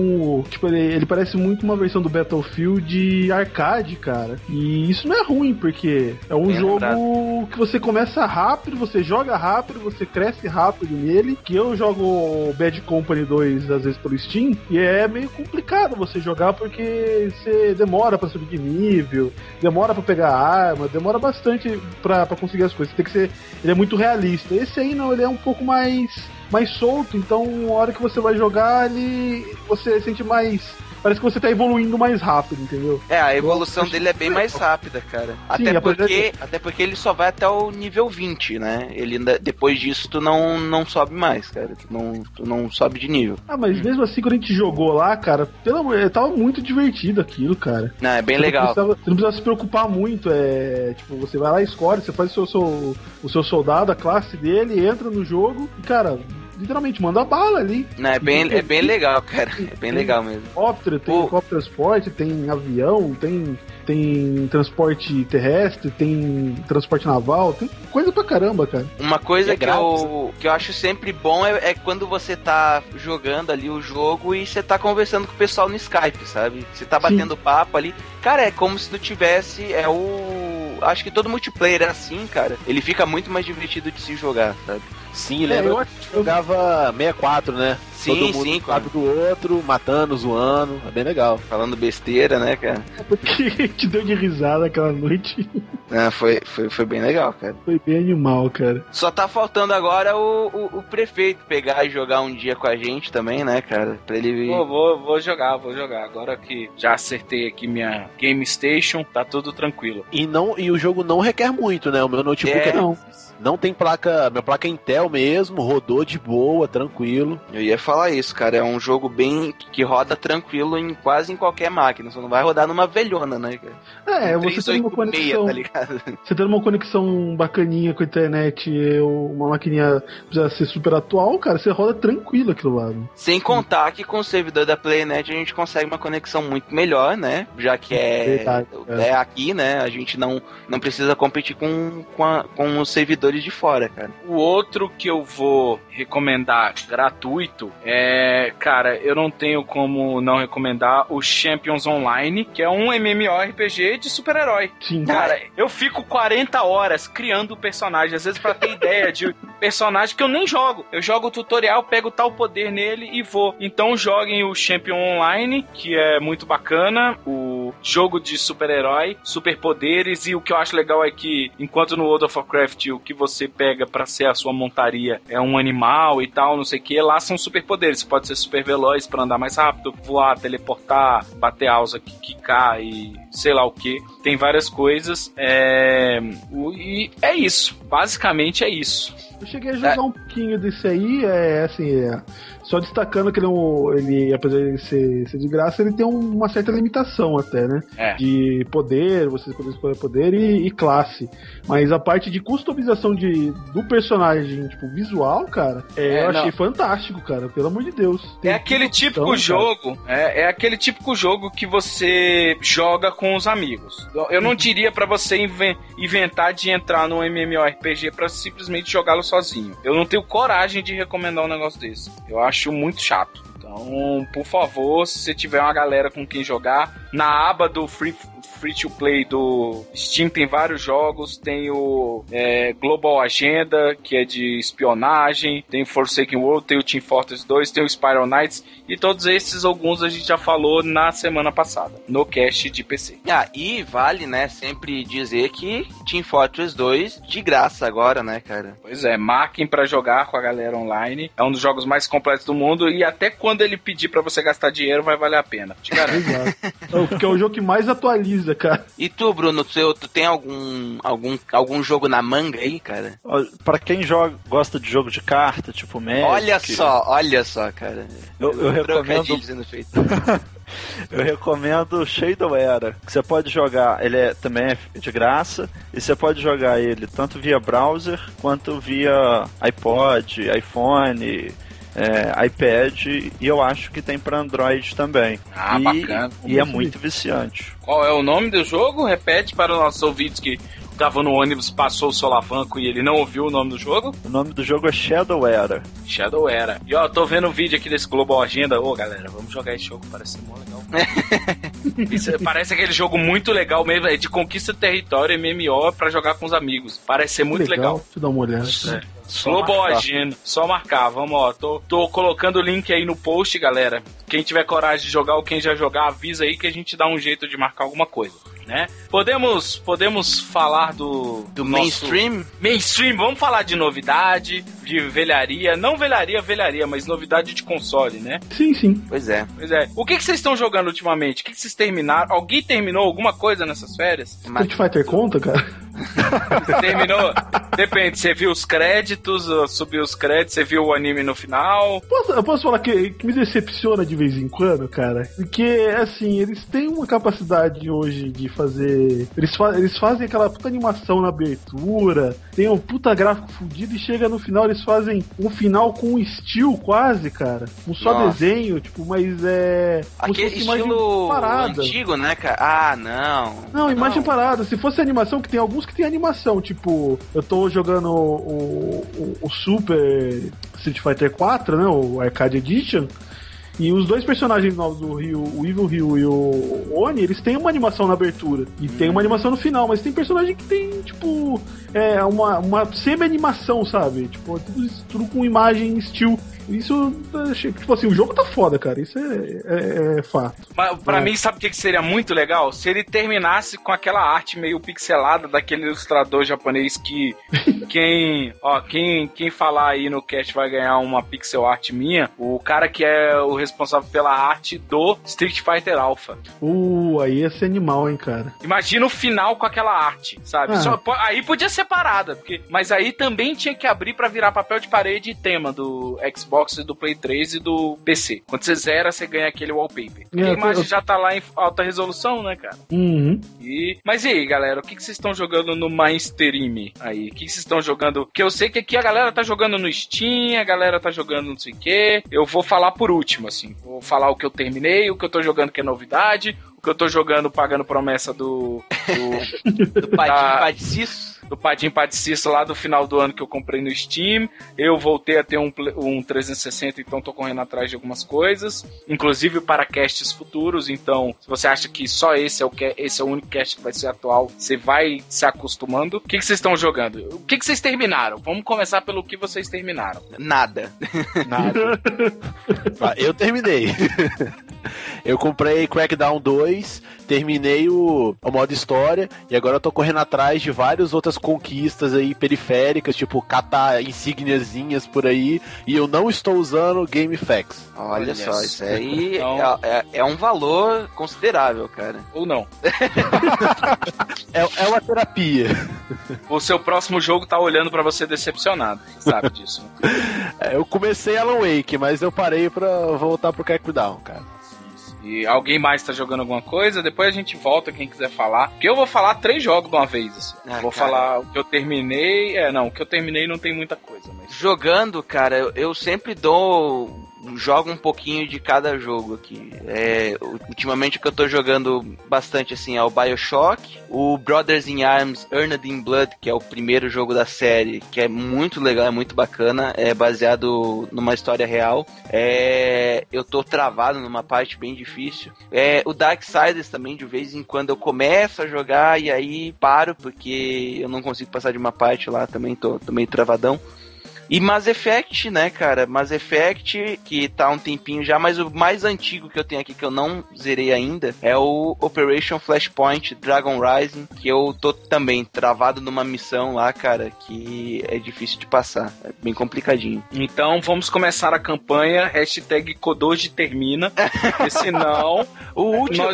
ele parece muito uma versão do Battlefield arcade, cara. E isso não é ruim, porque é um jogo que você começa rápido, você joga rápido, você cresce rápido nele. Que eu jogo Bad Company 2 às vezes pelo Steam, e é meio complicado você jogar porque você demora pra subir de nível, demora pra pegar arma, demora bastante pra conseguir as coisas. Tem que ser. Ele é muito realista. Esse aí não, ele é um pouco mais solto, então a hora que você vai jogar, você sente mais. Parece que você tá evoluindo mais rápido, entendeu? A evolução dele é bem mais rápida, cara. Sim, até porque ele só vai até o nível 20, né? Ele depois disso tu não sobe mais, cara. Tu não sobe de nível. Mas mesmo assim, quando a gente jogou lá, cara, pelo amor, tava muito divertido aquilo, cara. Não, é bem legal. Você não precisava se preocupar muito, tipo, você vai lá e escolhe, você faz o seu soldado, a classe dele, entra no jogo e, cara, literalmente manda bala ali. Não, é bem legal, cara. É bem legal mesmo. Tem helicóptero transporte, tem avião, tem transporte terrestre, tem transporte naval, tem coisa pra caramba, cara. Uma coisa que eu acho sempre bom é quando você tá jogando ali o jogo e você tá conversando com o pessoal no Skype, sabe? Você tá batendo papo ali. Cara, é como se tu tivesse... Acho que todo multiplayer é assim, cara. Ele fica muito mais divertido de se jogar, sabe? Sim, lembra que jogava 64, né? Sim, todo mundo sim, um lado do outro, matando, zoando. É bem legal. Falando besteira, né, cara? Porque te deu de risada aquela noite. Foi bem legal, cara. Foi bem animal, cara. Só tá faltando agora o prefeito pegar e jogar um dia com a gente também, né, cara? Pra ele... Vou jogar. Agora que já acertei aqui minha Game Station, tá tudo tranquilo. E o jogo não requer muito, né? O meu notebook não tem placa... Minha placa é Intel mesmo, rodou de boa, tranquilo. Eu ia falar isso, cara. É um jogo bem... que roda tranquilo quase em qualquer máquina. Só não vai rodar numa velhona, né, cara? Você tem uma conexão... tá ligado? Você tem uma conexão bacaninha com a internet, uma maquininha precisa ser super atual, cara, você roda tranquilo aquilo lá. Né? Sem contar que com o servidor da PlayNet a gente consegue uma conexão muito melhor, né? Já que é aqui, né? A gente não precisa competir com os servidores de fora, cara. O outro que eu vou recomendar gratuito cara, eu não tenho como não recomendar o Champions Online, que é um MMORPG de super-herói. Sim. Cara, eu fico 40 horas criando personagem, às vezes pra ter ideia de personagem que eu nem jogo. Eu jogo o tutorial, pego tal poder nele e vou. Então joguem o Champion Online, que é muito bacana, o jogo de super-herói, superpoderes, e o que eu acho legal é que, enquanto no World of Warcraft o que você pega pra ser a sua montaria é um animal e tal, não sei o que, lá são superpoderes. Você pode ser super veloz pra andar mais rápido, voar, teleportar, bater alça, quicar e sei lá o que. Tem várias coisas. E é isso. Basicamente é isso. Eu cheguei a jogar um pouquinho desse aí, só destacando que ele apesar de ser de graça, ele tem uma certa limitação até, né? De poder, você poder escolher poder e classe. Mas a parte de customização do personagem, tipo, visual, cara, eu achei fantástico, cara, pelo amor de Deus. É aquele típico jogo, é aquele típico jogo que você joga com os amigos. Eu não diria pra você inventar de entrar no MMORPG pra simplesmente jogá-lo sozinho. Eu não tenho coragem de recomendar um negócio desse. Eu acho muito chato. Então, Então, por favor, se você tiver uma galera com quem jogar, na aba do Free to Play do Steam tem vários jogos, tem o Global Agenda, que é de espionagem, tem o Forsaken World, tem o Team Fortress 2, tem o Spiral Knights, e todos esses, alguns a gente já falou na semana passada, no cast de PC. E vale, né, sempre dizer que Team Fortress 2 de graça agora, né, cara? Pois é, marquem pra jogar com a galera online, é um dos jogos mais completos do mundo, e até quando ele pedir pra você gastar dinheiro, vai valer a pena, te garanto. Exato. Porque é o jogo que mais atualiza, cara. E tu, Bruno, tu tem algum jogo na manga aí, cara? Pra quem gosta de jogo de carta, tipo Magic... Olha só, cara. Eu recomendo... Eu recomendo Shadow Era, que você pode jogar, ele também é de graça, e você pode jogar ele tanto via browser, quanto via iPod, iPhone... iPad, e eu acho que tem pra Android também. Bacana. E é muito viciante. Qual é o nome do jogo? Repete para os nossos ouvintes que tava no ônibus, passou o solavanco e ele não ouviu o nome do jogo. O nome do jogo é Shadow Era. Shadow Era. E ó, tô vendo um vídeo aqui desse Global Agenda. Ô, galera, vamos jogar esse jogo, parece ser mó legal. Parece aquele jogo muito legal mesmo, é de conquista de território, MMO, pra jogar com os amigos. Parece ser muito legal. Deixa eu dar uma olhada. Global Agenda, só marcar, vamos, ó, tô colocando o link aí no post, galera. Quem tiver coragem de jogar ou quem já jogar, avisa aí que a gente dá um jeito de marcar alguma coisa, né? Podemos falar do mainstream? Mainstream, vamos falar de novidade, de velharia, não velharia, mas novidade de console, né? Sim. Pois é. O que vocês estão jogando ultimamente? O que vocês terminaram? Alguém terminou alguma coisa nessas férias? Street Fighter conta, cara? Você terminou? Depende, você viu os créditos, subiu os créditos, você viu o anime no final? Eu posso falar que me decepciona de vez em quando, cara? Porque, assim, eles têm uma capacidade hoje de fazer... Eles fazem aquela puta animação na abertura, tem um puta gráfico fudido e chega no final, eles fazem um final com um estilo quase, cara. Um só desenho, tipo, mas é... Aquele estilo antigo, né, cara? Não, imagem parada. Se fosse animação, que tem alguns que tem animação, tipo, eu tô jogando o Super Street Fighter 4, né, o Arcade Edition, e os dois personagens novos do Ryu, o Evil Ryu e o Oni, eles têm uma animação na abertura e tem uma animação no final, mas tem personagem que tem, tipo, uma semi-animação, sabe? Tipo, tudo com imagem estilo. Isso, tipo assim, o jogo tá foda, cara. Isso é fato. Mas pra mim, sabe o que seria muito legal? Se ele terminasse com aquela arte meio pixelada daquele ilustrador japonês que quem falar aí no cast vai ganhar uma pixel art minha. O cara que é o responsável pela arte do Street Fighter Alpha. Aí ia ser animal, hein, cara. Imagina o final com aquela arte, sabe? Aí podia ser parada, mas aí também tinha que abrir pra virar papel de parede e tema do Xbox, do Play 3 e do PC. Quando você zera, você ganha aquele wallpaper. A imagem já tá lá em alta resolução, né, cara? Uhum. Mas e aí, galera? O que vocês estão jogando no mainstream aí? O que vocês estão jogando? Porque eu sei que aqui a galera tá jogando no Steam, a galera tá jogando não sei o quê. Eu vou falar por último, assim. Vou falar o que eu terminei, o que eu tô jogando que é novidade, o que eu tô jogando pagando promessa do Padim Padicisso lá do final do ano que eu comprei no Steam. Eu voltei a ter um 360, então tô correndo atrás de algumas coisas, inclusive para casts futuros. Então, se você acha que só esse é o único cast que vai ser atual, você vai se acostumando. O que vocês estão jogando? O que vocês terminaram? Vamos começar pelo que vocês terminaram. Nada. Eu terminei. Eu comprei Crackdown 2, terminei o modo história e agora eu tô correndo atrás de várias outras conquistas aí periféricas, tipo catar insígniazinhas por aí, e eu não estou usando GameFAQs. Olha só, isso aí é um valor considerável, cara. Ou não. É uma terapia. O seu próximo jogo tá olhando pra você decepcionado, você sabe disso. Eu comecei Alan Wake, mas eu parei pra voltar pro Crackdown, cara. E alguém mais tá jogando alguma coisa? Depois a gente volta, quem quiser falar. Porque eu vou falar 3 jogos de uma vez, assim. Vou falar o que eu terminei. O que eu terminei não tem muita coisa. Mas... Jogando, cara, eu sempre dou jogo um pouquinho de cada jogo aqui. Ultimamente o que eu tô jogando bastante assim é o BioShock, o Brothers in Arms Earned in Blood, que é o primeiro jogo da série, que é muito legal, é muito bacana, é baseado numa história real. Eu tô travado numa parte bem difícil. O Darksiders também, de vez em quando eu começo a jogar e aí paro, porque eu não consigo passar de uma parte lá, também tô meio travadão. E Mass Effect, né, cara? Mass Effect, que tá há um tempinho já, mas o mais antigo que eu tenho aqui, que eu não zerei ainda, é o Operation Flashpoint Dragon Rising, que eu tô também travado numa missão lá, cara, que é difícil de passar. É bem complicadinho. Então vamos começar a campanha, #Kodoji termina, porque senão... O último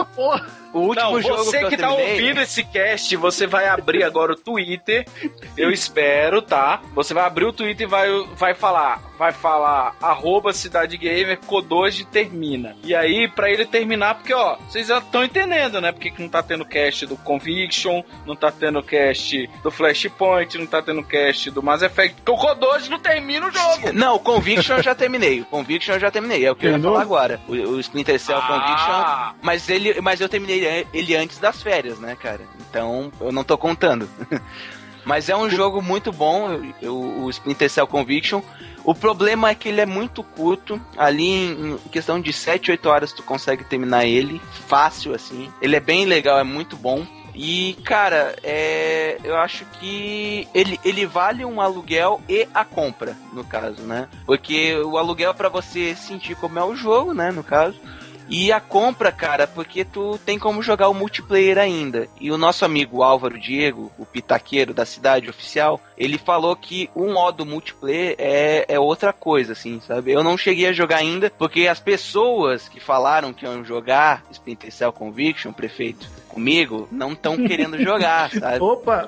jogo você que tá ouvindo esse cast, você vai abrir agora o Twitter, eu espero, tá? Você vai abrir o Twitter e vai falar @CidadeGamer, Kodoji termina. E aí, pra ele terminar, porque, ó, vocês já estão entendendo, né? Porque não tá tendo cast do Conviction, não tá tendo cast do Flashpoint, não tá tendo cast do Mass Effect, porque o Kodoji não termina o jogo. Não, o Conviction eu já terminei. É o que eu ia falar agora. O Splinter Cell Conviction, mas eu terminei ele antes das férias, né, cara? Então, eu não tô contando. Mas é um jogo muito bom, o Splinter Cell Conviction. O problema é que ele é muito curto. Ali em questão de 7, 8 horas tu consegue terminar ele. Fácil, assim. Ele é bem legal, é muito bom. E, cara, eu acho que ele vale um aluguel e a compra, no caso, né? Porque o aluguel é pra você sentir como é o jogo, né, no caso. E a compra, cara, porque tu tem como jogar o multiplayer ainda. E o nosso amigo Álvaro Diego, o pitaqueiro da cidade oficial, ele falou que o modo multiplayer é outra coisa, assim, sabe? Eu não cheguei a jogar ainda, porque as pessoas que falaram que iam jogar Splinter Cell Conviction, prefeito, comigo, não estão querendo jogar, sabe? Opa!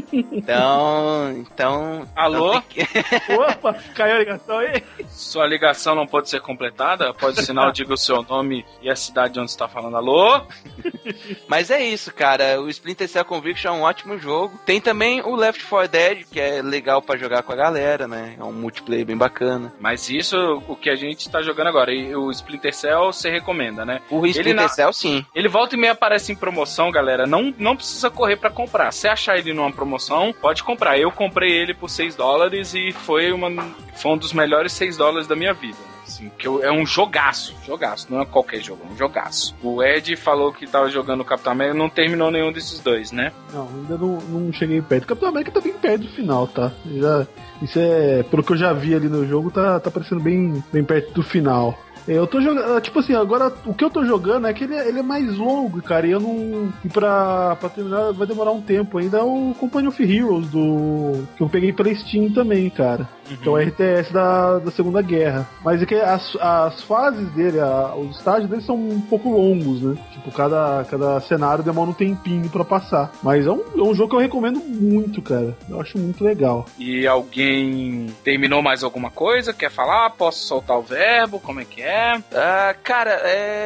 Então... Alô? Opa, caiu a ligação aí? Sua ligação não pode ser completada? Pode sinal, diga o seu nome e a cidade onde você tá falando. Alô? Mas é isso, cara. O Splinter Cell Conviction é um ótimo jogo. Tem também o Left 4 Dead, que é legal pra jogar com a galera, né? É um multiplayer bem bacana. Mas isso, o que a gente tá jogando agora. E o Splinter Cell, você recomenda, né? O Splinter Cell, sim. Ele volta e meia aparece em promoção, galera. Não precisa correr pra comprar. Se achar ele numa promoção, pode comprar. Eu comprei ele por $6 e foi um dos melhores $6 da minha vida. Assim, que é um jogaço, não é qualquer jogo, é um jogaço. O Ed falou que tava jogando o Capitão América, não terminou nenhum desses dois, né? Não, ainda não cheguei perto. O Capitão América tá bem perto do final, tá? Isso é, pelo que eu já vi ali no jogo, tá parecendo bem perto do final. Eu tô jogando, tipo assim, agora o que eu tô jogando é que ele é mais longo, cara, e eu não... E pra terminar vai demorar um tempo ainda. É o Company of Heroes que eu peguei pela Steam também, cara. Que é o RTS da Segunda Guerra. Mas é que as fases dele, os estágios dele são um pouco longos, né? Tipo, cada cenário demora um tempinho pra passar. Mas é um jogo que eu recomendo muito, cara. Eu acho muito legal. E alguém terminou mais alguma coisa? Quer falar? Posso soltar o verbo? Como é que é? Cara,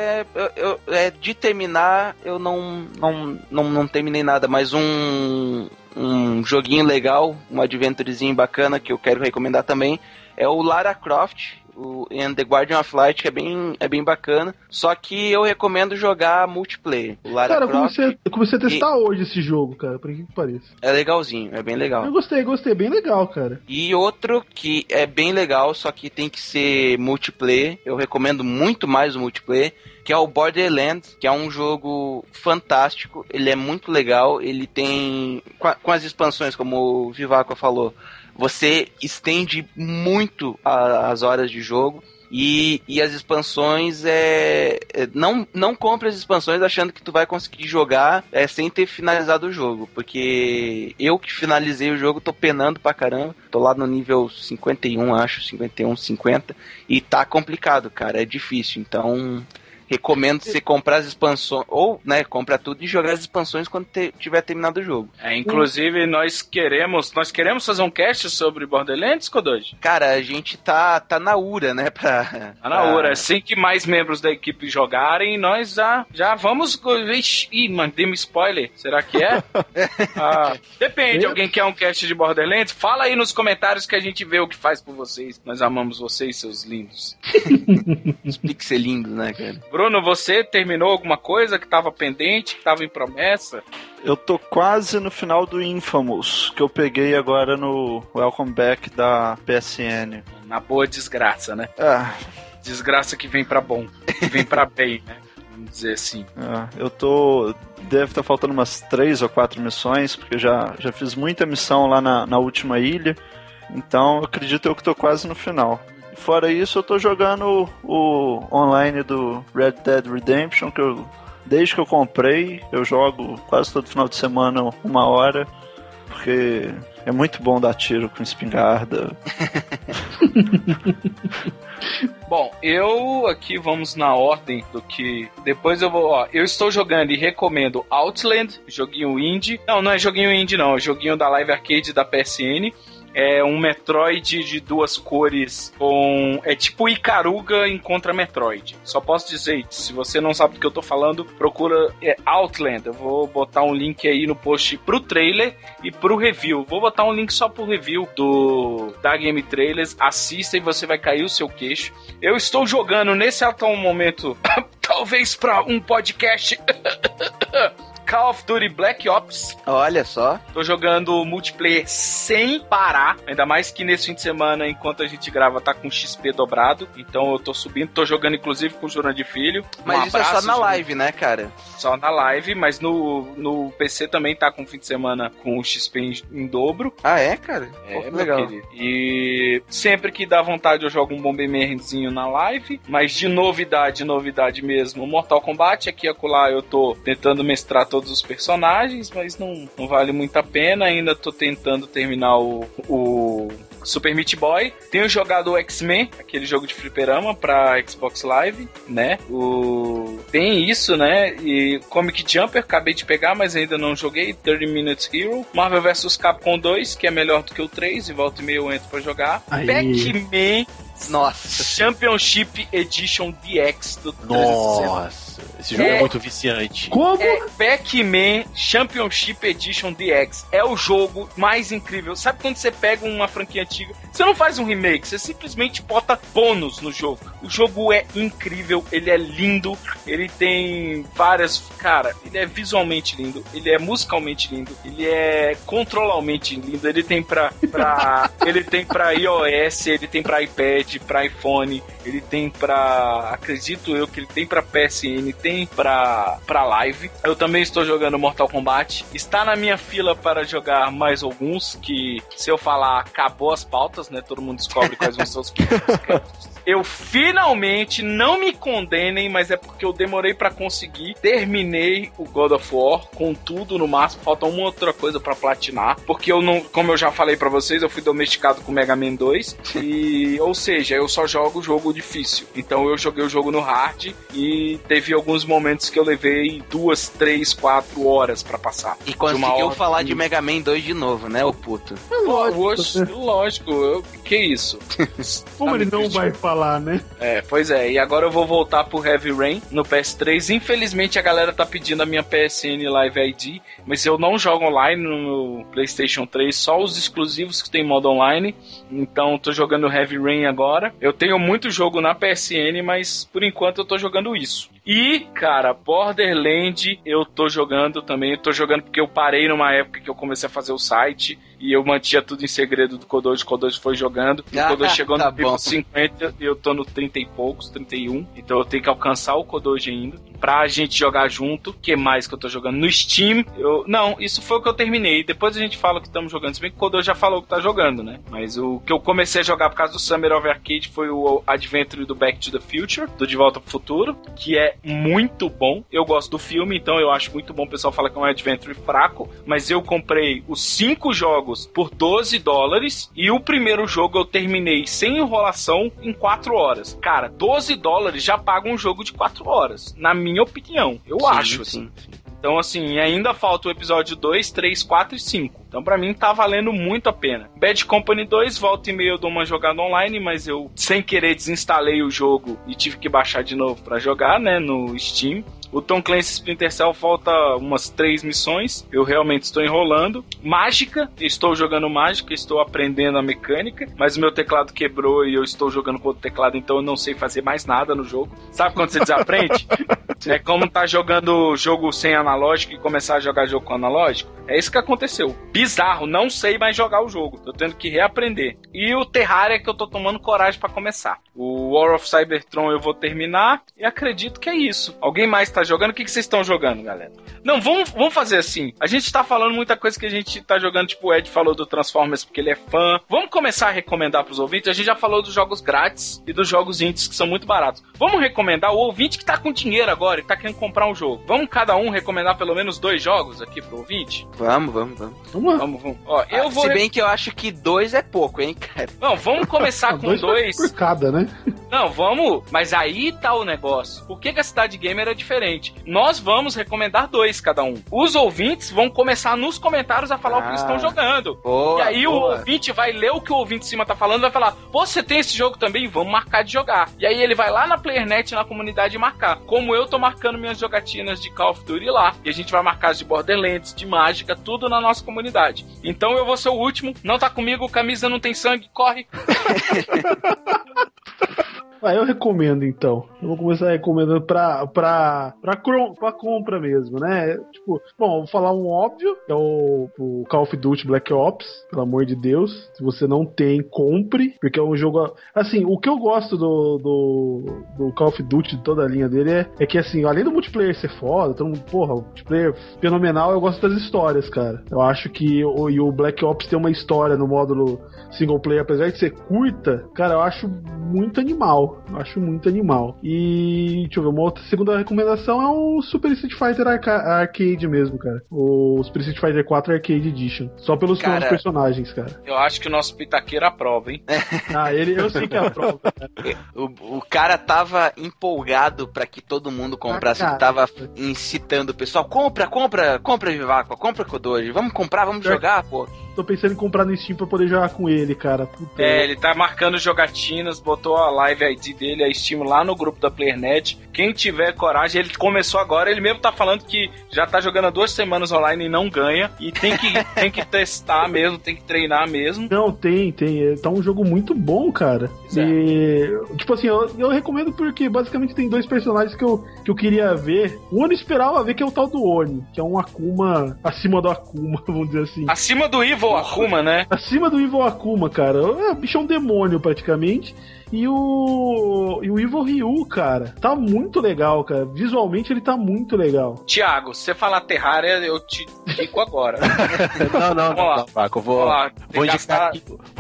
de terminar, eu não terminei nada, mas um joguinho legal, um adventurezinho bacana que eu quero recomendar também é o Lara Croft, o And the Guardian of Light, que é bem bacana. Só que eu recomendo jogar multiplayer. O Lara cara, Croft, eu comecei a testar hoje esse jogo, cara, por que pareça. É legalzinho, é bem legal. Eu gostei, bem legal, cara. E outro que é bem legal, só que tem que ser multiplayer, eu recomendo muito mais o multiplayer, que é o Borderlands, que é um jogo fantástico, ele é muito legal, ele tem, com as expansões, como o Vivaco falou, você estende muito as horas de jogo. E as expansões não compre as expansões achando que tu vai conseguir jogar sem ter finalizado o jogo, porque eu que finalizei o jogo tô penando pra caramba, tô lá no nível 51, acho, 51, 50, e tá complicado, cara, é difícil, então recomendo você comprar as expansões, ou, né, compra tudo e jogar as expansões quando tiver terminado o jogo. Inclusive, nós queremos fazer um cast sobre Borderlands, Kodoji? Cara, a gente tá na URA, né, Tá na URA. Assim que mais membros da equipe jogarem, nós já vamos... Ih, mano, dei um spoiler. Será que é? Depende. Alguém quer um cast de Borderlands? Fala aí nos comentários que a gente vê o que faz por vocês. Nós amamos vocês, seus lindos. Os pixelindos, né, cara? Bruno, você terminou alguma coisa que tava pendente, que tava em promessa? Eu tô quase no final do Infamous, que eu peguei agora no Welcome Back da PSN. Na boa desgraça, né? Desgraça que vem pra bom, que vem pra bem, né? Vamos dizer assim. Deve estar faltando umas 3 ou 4 missões, porque eu já fiz muita missão lá na última ilha. Então, eu acredito que tô quase no final. Fora isso, eu tô jogando o online do Red Dead Redemption, que desde que eu comprei, eu jogo quase todo final de semana 1 hora, porque é muito bom dar tiro com espingarda. Bom, vamos na ordem do que... Depois eu vou... eu estou jogando e recomendo Outland, joguinho indie. Não é joguinho indie não, é joguinho da Live Arcade da PSN. É um Metroid de 2 cores é tipo Ikaruga em Contra Metroid. Só posso dizer, se você não sabe do que eu tô falando, procura Outland. Eu vou botar um link aí no post pro trailer e pro review. Vou botar um link só pro review da Game Trailers. Assista e você vai cair o seu queixo. Eu estou jogando nesse atual momento, talvez pra um podcast... Call of Duty Black Ops. Olha só. Tô jogando multiplayer sem parar. Ainda mais que nesse fim de semana, enquanto a gente grava, tá com XP dobrado. Então eu tô subindo. Tô jogando, inclusive, com o Jurandir Filho. Mas isso é só na live, né, cara? Só na live, mas no PC também tá com o fim de semana com o XP em dobro. Ah, é, cara? É, legal. Querido. E sempre que dá vontade eu jogo um Bombermanzinho na live. Mas de novidade mesmo, Mortal Kombat. Aqui e acolá eu tô tentando mestrar todos os personagens, mas não vale muito a pena. Ainda tô tentando terminar o Super Meat Boy. Tenho jogado o X-Men, aquele jogo de fliperama pra Xbox Live, né? Tem isso, né? E Comic Jumper, acabei de pegar, mas ainda não joguei. 30 Minutes Hero. Marvel vs Capcom 2, que é melhor do que o 3, e volta e meia eu entro pra jogar. Pac-Man, nossa, Championship Edition DX do 360. Nossa, esse jogo é muito viciante. Como? Pac-Man Championship Edition DX. É o jogo mais incrível. Sabe quando você pega uma franquia antiga, você não faz um remake, você simplesmente bota bônus no jogo. O jogo é incrível, ele é lindo, ele tem várias... Cara, ele é visualmente lindo, ele é musicalmente lindo, ele é controlalmente lindo, ele tem ele tem pra iOS, ele tem pra iPad, pra iPhone, ele tem pra... Acredito eu que ele tem pra PSN, tem pra Live. Eu também estou jogando Mortal Kombat. Está na minha fila para jogar mais alguns, que se eu falar, acabou as pautas, né? Todo mundo descobre quais vão ser os pautas. Eu finalmente, não me condenem, mas é porque eu demorei pra conseguir. Terminei o God of War com tudo no máximo. Falta uma outra coisa pra platinar. Porque eu não, como eu já falei pra vocês, eu fui domesticado com Mega Man 2. Ou seja, eu só jogo jogo difícil. Então eu joguei o jogo no hard e teve alguns momentos que eu levei 2, 3, 4 horas pra passar. E conseguiu falar de Mega Man 2 de novo, né, ô puto? Lógico. Que isso? Como ele não vai falar, né? Pois é. E agora eu vou voltar pro Heavy Rain no PS3. Infelizmente a galera tá pedindo a minha PSN Live ID, mas eu não jogo online no PlayStation 3, só os exclusivos que tem modo online. Então tô jogando Heavy Rain agora. Eu tenho muito jogo na PSN, mas por enquanto eu tô jogando isso. E, cara, Borderlands eu tô jogando também. Eu tô jogando porque eu parei numa época que eu comecei a fazer o site e eu mantinha tudo em segredo do Kodoji. O Kodoji foi jogando. O Kodoji chegou no nível 50 e eu tô no 30 e poucos, 31. Então eu tenho que alcançar o Kodoji ainda pra gente jogar junto. O que mais que eu tô jogando? No Steam, não, isso foi o que eu terminei. Depois a gente fala o que estamos jogando. Se bem que o Kodoji já falou que tá jogando, né? Mas o que eu comecei a jogar por causa do Summer of Arcade foi o Adventure do Back to the Future, do De Volta pro Futuro, que é muito bom. Eu gosto do filme, então eu acho muito bom. O pessoal fala que é um adventure fraco, mas eu comprei os 5 jogos por $12 e o primeiro jogo eu terminei sem enrolação em 4 horas. Cara, $12 já paga um jogo de 4 horas, na minha opinião. Eu acho, assim. Sim. Então, assim, ainda falta o episódio 2, 3, 4 e 5. Então, pra mim, tá valendo muito a pena. Bad Company 2, volta e meia eu dou uma jogada online, mas eu, sem querer, desinstalei o jogo e tive que baixar de novo pra jogar, né, no Steam. O Tom Clancy Splinter Cell falta umas 3 missões. Eu realmente estou enrolando. Mágica, estou jogando Mágica, estou aprendendo a mecânica, mas o meu teclado quebrou e eu estou jogando com outro teclado, então eu não sei fazer mais nada no jogo. Sabe quando você desaprende? É como tá jogando jogo sem analógico e começar a jogar jogo com analógico. É isso que aconteceu. Bizarro, não sei mais jogar o jogo. Tô tendo que reaprender. E o Terraria que eu tô tomando coragem pra começar. O War of Cybertron eu vou terminar e acredito que é isso. Alguém mais tá jogando? O que vocês estão jogando, galera? Não, vamos fazer assim. A gente tá falando muita coisa que a gente tá jogando, tipo o Ed falou do Transformers porque ele é fã. Vamos começar a recomendar pros ouvintes. A gente já falou dos jogos grátis e dos jogos indies que são muito baratos. Vamos recomendar o ouvinte que tá com dinheiro agora e tá querendo comprar um jogo. Vamos cada um recomendar pelo menos 2 jogos aqui pro ouvinte? Vamos. Ó, eu vou... Se bem que eu acho que 2 é pouco, hein, cara? Não, vamos começar com 2. Por cada, né? Não, vamos... Mas aí tá o negócio. Por que a Cidade Gamer é diferente? Nós vamos recomendar 2 cada um. Os ouvintes vão começar nos comentários a falar o que eles estão jogando. Boa, e aí o ouvinte vai ler o que o ouvinte de cima tá falando e vai falar, você tem esse jogo também? Vamos marcar de jogar. E aí ele vai lá na PlayerNet, na comunidade, e marcar. Como eu tô marcando minhas jogatinas de Call of Duty lá. E a gente vai marcar as de Borderlands, de Mágica, tudo na nossa comunidade. Então eu vou ser o último. Não tá comigo, camisa não tem sangue, corre. Eu recomendo, então. Eu vou começar recomendando pra compra mesmo, né? Tipo, bom, vou falar um óbvio, é o Call of Duty Black Ops, pelo amor de Deus. Se você não tem, compre, porque é um jogo... Assim, o que eu gosto do Call of Duty, de toda a linha dele, é que, assim, além do multiplayer ser foda, todo mundo, porra, o multiplayer fenomenal, eu gosto das histórias, cara. Eu acho que o Black Ops tem uma história no módulo single player, apesar de ser curta, cara, eu acho muito animal. Acho muito animal. E, deixa eu ver, uma outra segunda recomendação é o Super Street Fighter Arcade mesmo, cara. O Super Street Fighter 4 Arcade Edition. Só pelos novos personagens, cara. Eu acho que o nosso pitaqueiro aprova, hein? Eu sei que aprova. Cara. O cara tava empolgado pra que todo mundo comprasse. Ele tava incitando o pessoal. Compra, Viváqua, compra Kodoji. Vamos comprar, vamos jogar, pô. Tô pensando em comprar no Steam pra poder jogar com ele, cara. Puta. Ele tá marcando jogatinas, botou a live ID dele, a Steam lá no grupo da PlayerNet. Quem tiver coragem, ele começou agora, ele mesmo tá falando que já tá jogando há 2 semanas online e não ganha. E tem que testar mesmo, tem que treinar mesmo. Não, tem. Tá um jogo muito bom, cara. E, tipo assim, eu recomendo porque basicamente tem 2 personagens que eu queria ver. O Oni esperava ver, que é o tal do Oni, que é um Akuma acima do Akuma, vamos dizer assim. Acima do Evil Akuma, né? Acima do Evil Akuma, cara. O bicho é um demônio, praticamente. E o Evil Ryu, cara, tá muito legal, cara. Visualmente ele tá muito legal. Thiago, se você falar Terraria, eu te digo agora. Não, Paco, vou gastar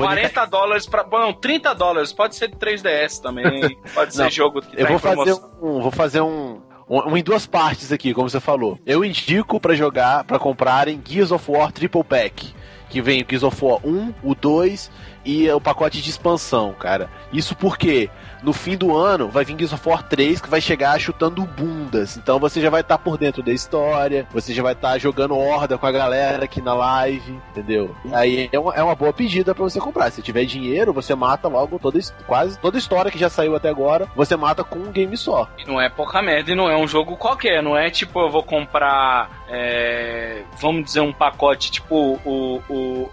$40 pra... Bom, $30. Pode ser de 3DS também. Pode ser jogo que tá em promoção. Vou fazer em 2 partes aqui, como você falou. Eu indico pra comprarem Gears of War Triple Pack, que vem o Gears of War 1, o 2 e o pacote de expansão, cara. Isso porque no fim do ano vai vir Gears of War 3, que vai chegar chutando bundas. Então você já vai estar por dentro da história, você já vai estar jogando horda com a galera aqui na live, entendeu? Aí é uma boa pedida pra você comprar. Se tiver dinheiro, você mata logo quase toda a história que já saiu até agora, você mata com um game só. E não é pouca merda, e não é um jogo qualquer, não é tipo, eu vou comprar vamos dizer, um pacote tipo o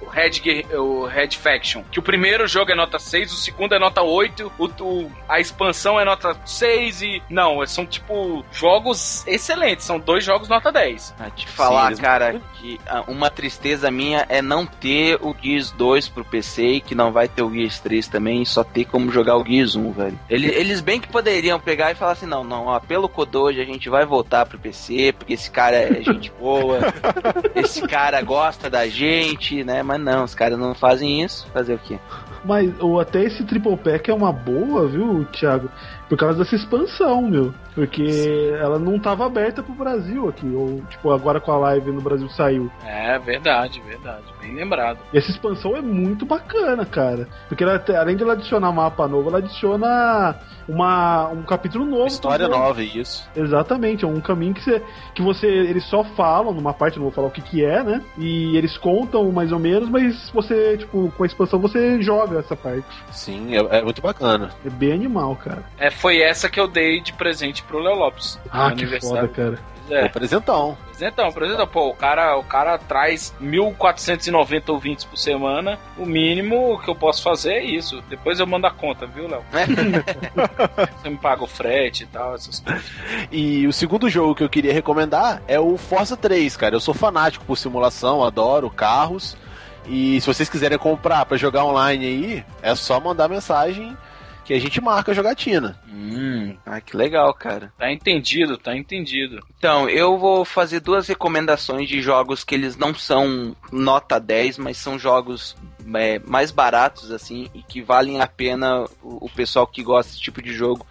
Red Faction, que o primeiro jogo é nota 6, o segundo é nota 8, a expansão é nota 6 e... Não, são tipo jogos excelentes, são 2 jogos nota 10. A te falar, cara, que uma tristeza minha é não ter o Gears 2 pro PC e que não vai ter o Gears 3 também e só ter como jogar o Gears 1, velho. Eles bem que poderiam pegar e falar assim, não, ó, pelo Kodoji a gente vai voltar pro PC, porque esse cara é gente boa, esse cara gosta da gente, né? Mas não, os caras não fazem isso. Fazer o quê? Mas até esse Triple Pack é uma boa, viu, Thiago? Por causa dessa expansão, meu. Porque ela não tava aberta pro Brasil aqui. Ou, tipo, agora com a live no Brasil saiu. É, verdade. Bem lembrado. E essa expansão é muito bacana, cara. Porque ela, além de ela adicionar mapa novo, ela adiciona um capítulo novo. História nova, isso. Exatamente, é um caminho que você eles só falam, numa parte, não vou falar o que é, né? E eles contam mais ou menos, mas você, tipo, com a expansão você joga essa parte. Sim, é muito bacana. É bem animal, cara. Foi essa que eu dei de presente pro Léo Lopes. Ah, que foda, cara. É. Presentão. Pô, o cara traz 1.490 ouvintes por semana. O mínimo que eu posso fazer é isso. Depois eu mando a conta, viu, Léo? Você me paga o frete e tal, essas coisas. E o segundo jogo que eu queria recomendar é o Forza 3, cara. Eu sou fanático por simulação, adoro carros. E se vocês quiserem comprar pra jogar online aí, é só mandar mensagem que a gente marca a jogatina. Que legal, cara. Tá entendido. Então, eu vou fazer 2 recomendações de jogos que eles não são nota 10, mas são jogos mais baratos, assim, e que valem a pena o pessoal que gosta desse tipo de jogo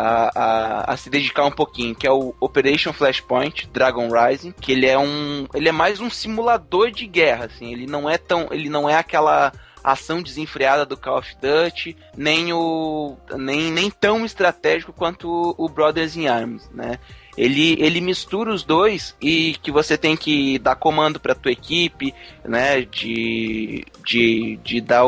a se dedicar um pouquinho, que é o Operation Flashpoint Dragon Rising, que ele é mais um simulador de guerra, assim, ele não é aquela ação desenfreada do Call of Duty, nem tão estratégico quanto o Brothers in Arms, né? Ele mistura os dois e que você tem que dar comando pra tua equipe, né? De dar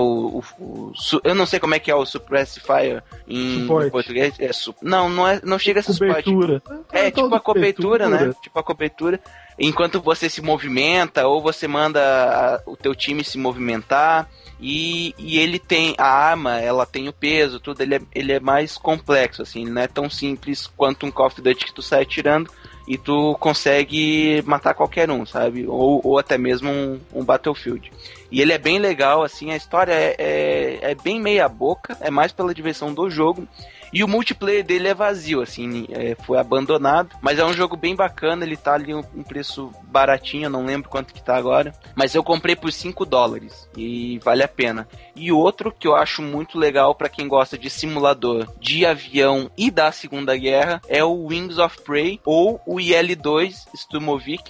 eu não sei como é que é o Suppress Fire em português. Não chega a ser cobertura. É tipo a cobertura, né? Tipo a cobertura. Enquanto você se movimenta ou você manda o teu time se movimentar. E ele tem a arma, ela tem o peso, tudo, ele é mais complexo, assim, não é tão simples quanto um Call of Duty que tu sai atirando e tu consegue matar qualquer um, sabe? Ou até mesmo um Battlefield. E ele é bem legal, assim, a história é bem meia boca, é mais pela diversão do jogo. E o multiplayer dele é vazio, assim, foi abandonado. Mas é um jogo bem bacana, ele tá ali um preço baratinho, eu não lembro quanto que tá agora. Mas eu comprei por $5 e vale a pena. E outro que eu acho muito legal pra quem gosta de simulador de avião e da Segunda Guerra é o Wings of Prey ou o IL-2 Sturmovik,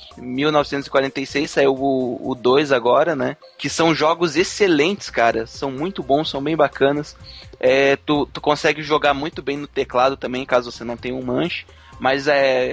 1946, saiu o 2 agora, né? Que são jogos excelentes, cara, são muito bons, são bem bacanas. Tu consegue jogar muito bem no teclado também, caso você não tenha um manche. Mas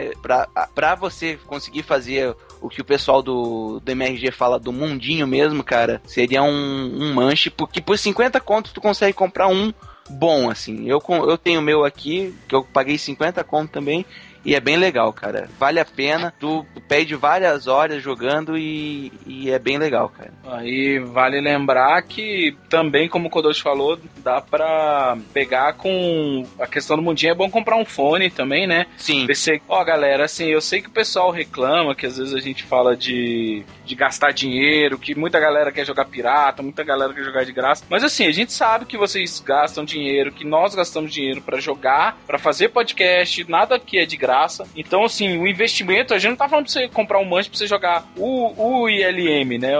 pra você conseguir fazer o que o pessoal do MRG fala do mundinho mesmo, cara, seria um manche, porque por 50 conto tu consegue comprar um bom, assim. Eu tenho o meu aqui, que eu paguei 50 conto também, e é bem legal, cara. Vale a pena, tu perde várias horas jogando e é bem legal, cara. Aí vale lembrar que também, como o Kodoshi falou, dá pra pegar com a questão do mundinho, é bom comprar um fone também, né? Sim. Galera, assim, eu sei que o pessoal reclama, que às vezes a gente fala de gastar dinheiro, que muita galera quer jogar pirata, muita galera quer jogar de graça, mas assim, a gente sabe que vocês gastam dinheiro, que nós gastamos dinheiro pra jogar, pra fazer podcast, nada aqui é de graça. Então, assim, o investimento, a gente não tá falando pra você comprar um manche pra você jogar o ILM, né?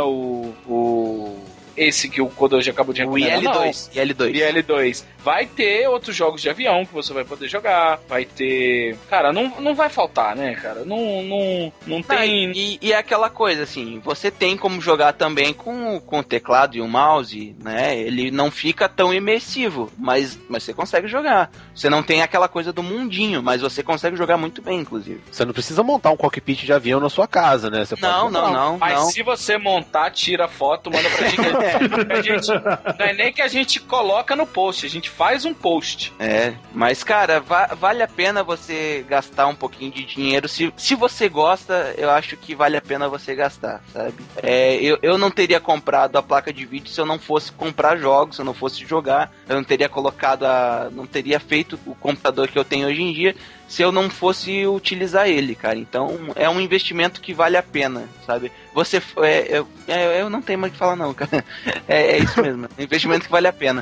Esse que o Kodoji acabou de recomendar. O IL-2. Vai ter outros jogos de avião que você vai poder jogar. Vai ter... Cara, não vai faltar, né, cara? Não tem... E é aquela coisa, assim, você tem como jogar também com o teclado e o mouse, né? Ele não fica tão imersivo, mas você consegue jogar. Você não tem aquela coisa do mundinho, mas você consegue jogar muito bem, inclusive. Você não precisa montar um cockpit de avião na sua casa, né? Você não. Mas se você montar, tira foto, manda pra gente. Não é nem que a gente coloca no post, a gente faz um post. Mas cara, vale a pena você gastar um pouquinho de dinheiro. Se você gosta, eu acho que vale a pena você gastar, sabe? Eu não teria comprado a placa de vídeo se eu não fosse comprar jogos, se eu não fosse jogar. Eu não teria não teria feito o computador que eu tenho hoje em dia se eu não fosse utilizar ele, cara. Então, é um investimento que vale a pena, sabe? Eu não tenho mais o que falar, não, cara. É isso mesmo. É um investimento que vale a pena.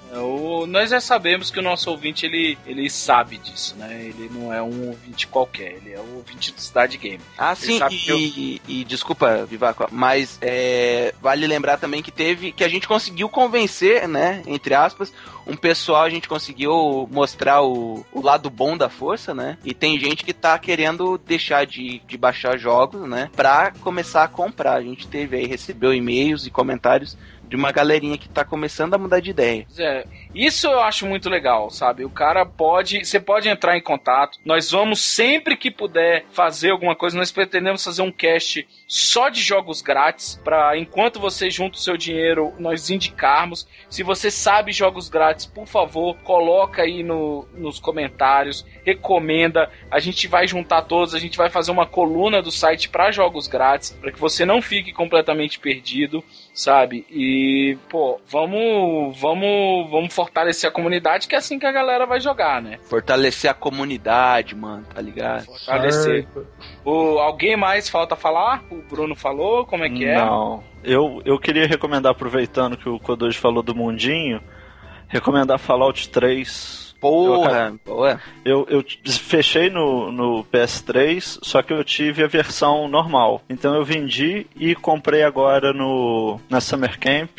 Nós já sabemos que o nosso ouvinte, ele sabe disso, né? Ele não é um ouvinte qualquer, ele é o ouvinte do Cidade Game. Ah, sim, e desculpa, Vivaco, mas vale lembrar também que a gente conseguiu convencer, né, entre aspas, um pessoal, a gente conseguiu mostrar o lado bom da força, né? E tem gente que tá querendo deixar de baixar jogos, né? Pra começar a comprar. A gente recebeu e-mails e comentários de uma galerinha que tá começando a mudar de ideia. Isso eu acho muito legal, sabe? Você pode entrar em contato, nós vamos sempre que puder fazer alguma coisa, nós pretendemos fazer um cast só de jogos grátis, pra enquanto você junta o seu dinheiro, nós indicarmos. Se você sabe jogos grátis, por favor, coloca aí nos comentários, recomenda, a gente vai juntar todos, a gente vai fazer uma coluna do site pra jogos grátis, pra que você não fique completamente perdido, sabe? E, pô, vamos fortalecer a comunidade, que é assim que a galera vai jogar, né? Fortalecer a comunidade, mano, tá ligado? Fortalecer. Alguém mais falta falar? O Bruno falou? Como é que é? Não. Eu queria recomendar, aproveitando que o Kodoji falou do mundinho, recomendar Fallout 3. Porra! Eu fechei no PS3, só que eu tive a versão normal. Então eu vendi e comprei agora na Summer Camp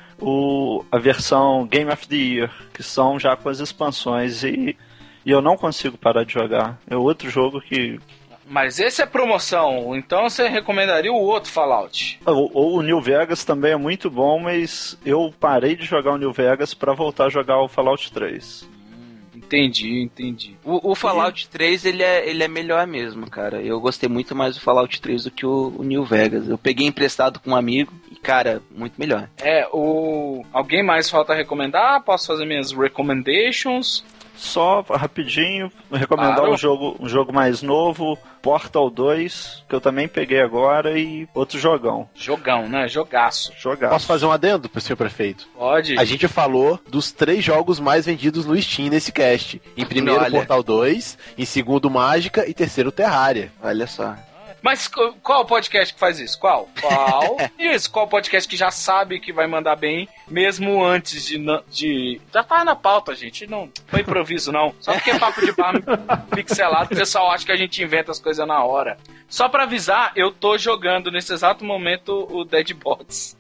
a versão Game of the Year, que são já com as expansões, e eu não consigo parar de jogar. É outro jogo que... Mas esse é promoção, então você recomendaria o outro Fallout? O New Vegas também é muito bom, mas eu parei de jogar o New Vegas pra voltar a jogar o Fallout 3. Entendi. O Fallout 3, ele é melhor mesmo, cara. Eu gostei muito mais do Fallout 3 do que o New Vegas. Eu peguei emprestado com um amigo e, cara, muito melhor. Alguém mais falta recomendar? Posso fazer minhas recommendations? Só rapidinho, recomendar um jogo mais novo, Portal 2, que eu também peguei agora, e outro jogão. Jogão, né? Jogaço. Posso fazer um adendo, senhor prefeito? Pode. A gente falou dos 3 jogos mais vendidos no Steam nesse cast. Em primeiro, Portal 2, em segundo, Mágica, e terceiro, Terraria. Olha só. Mas qual podcast que faz isso? Qual? Isso, qual podcast que já sabe que vai mandar bem, mesmo antes de... Já tá na pauta, gente. Não foi improviso, não. Só porque é papo de bar pixelado, o pessoal acha que a gente inventa as coisas na hora. Só pra avisar, eu tô jogando nesse exato momento o Dead Bots.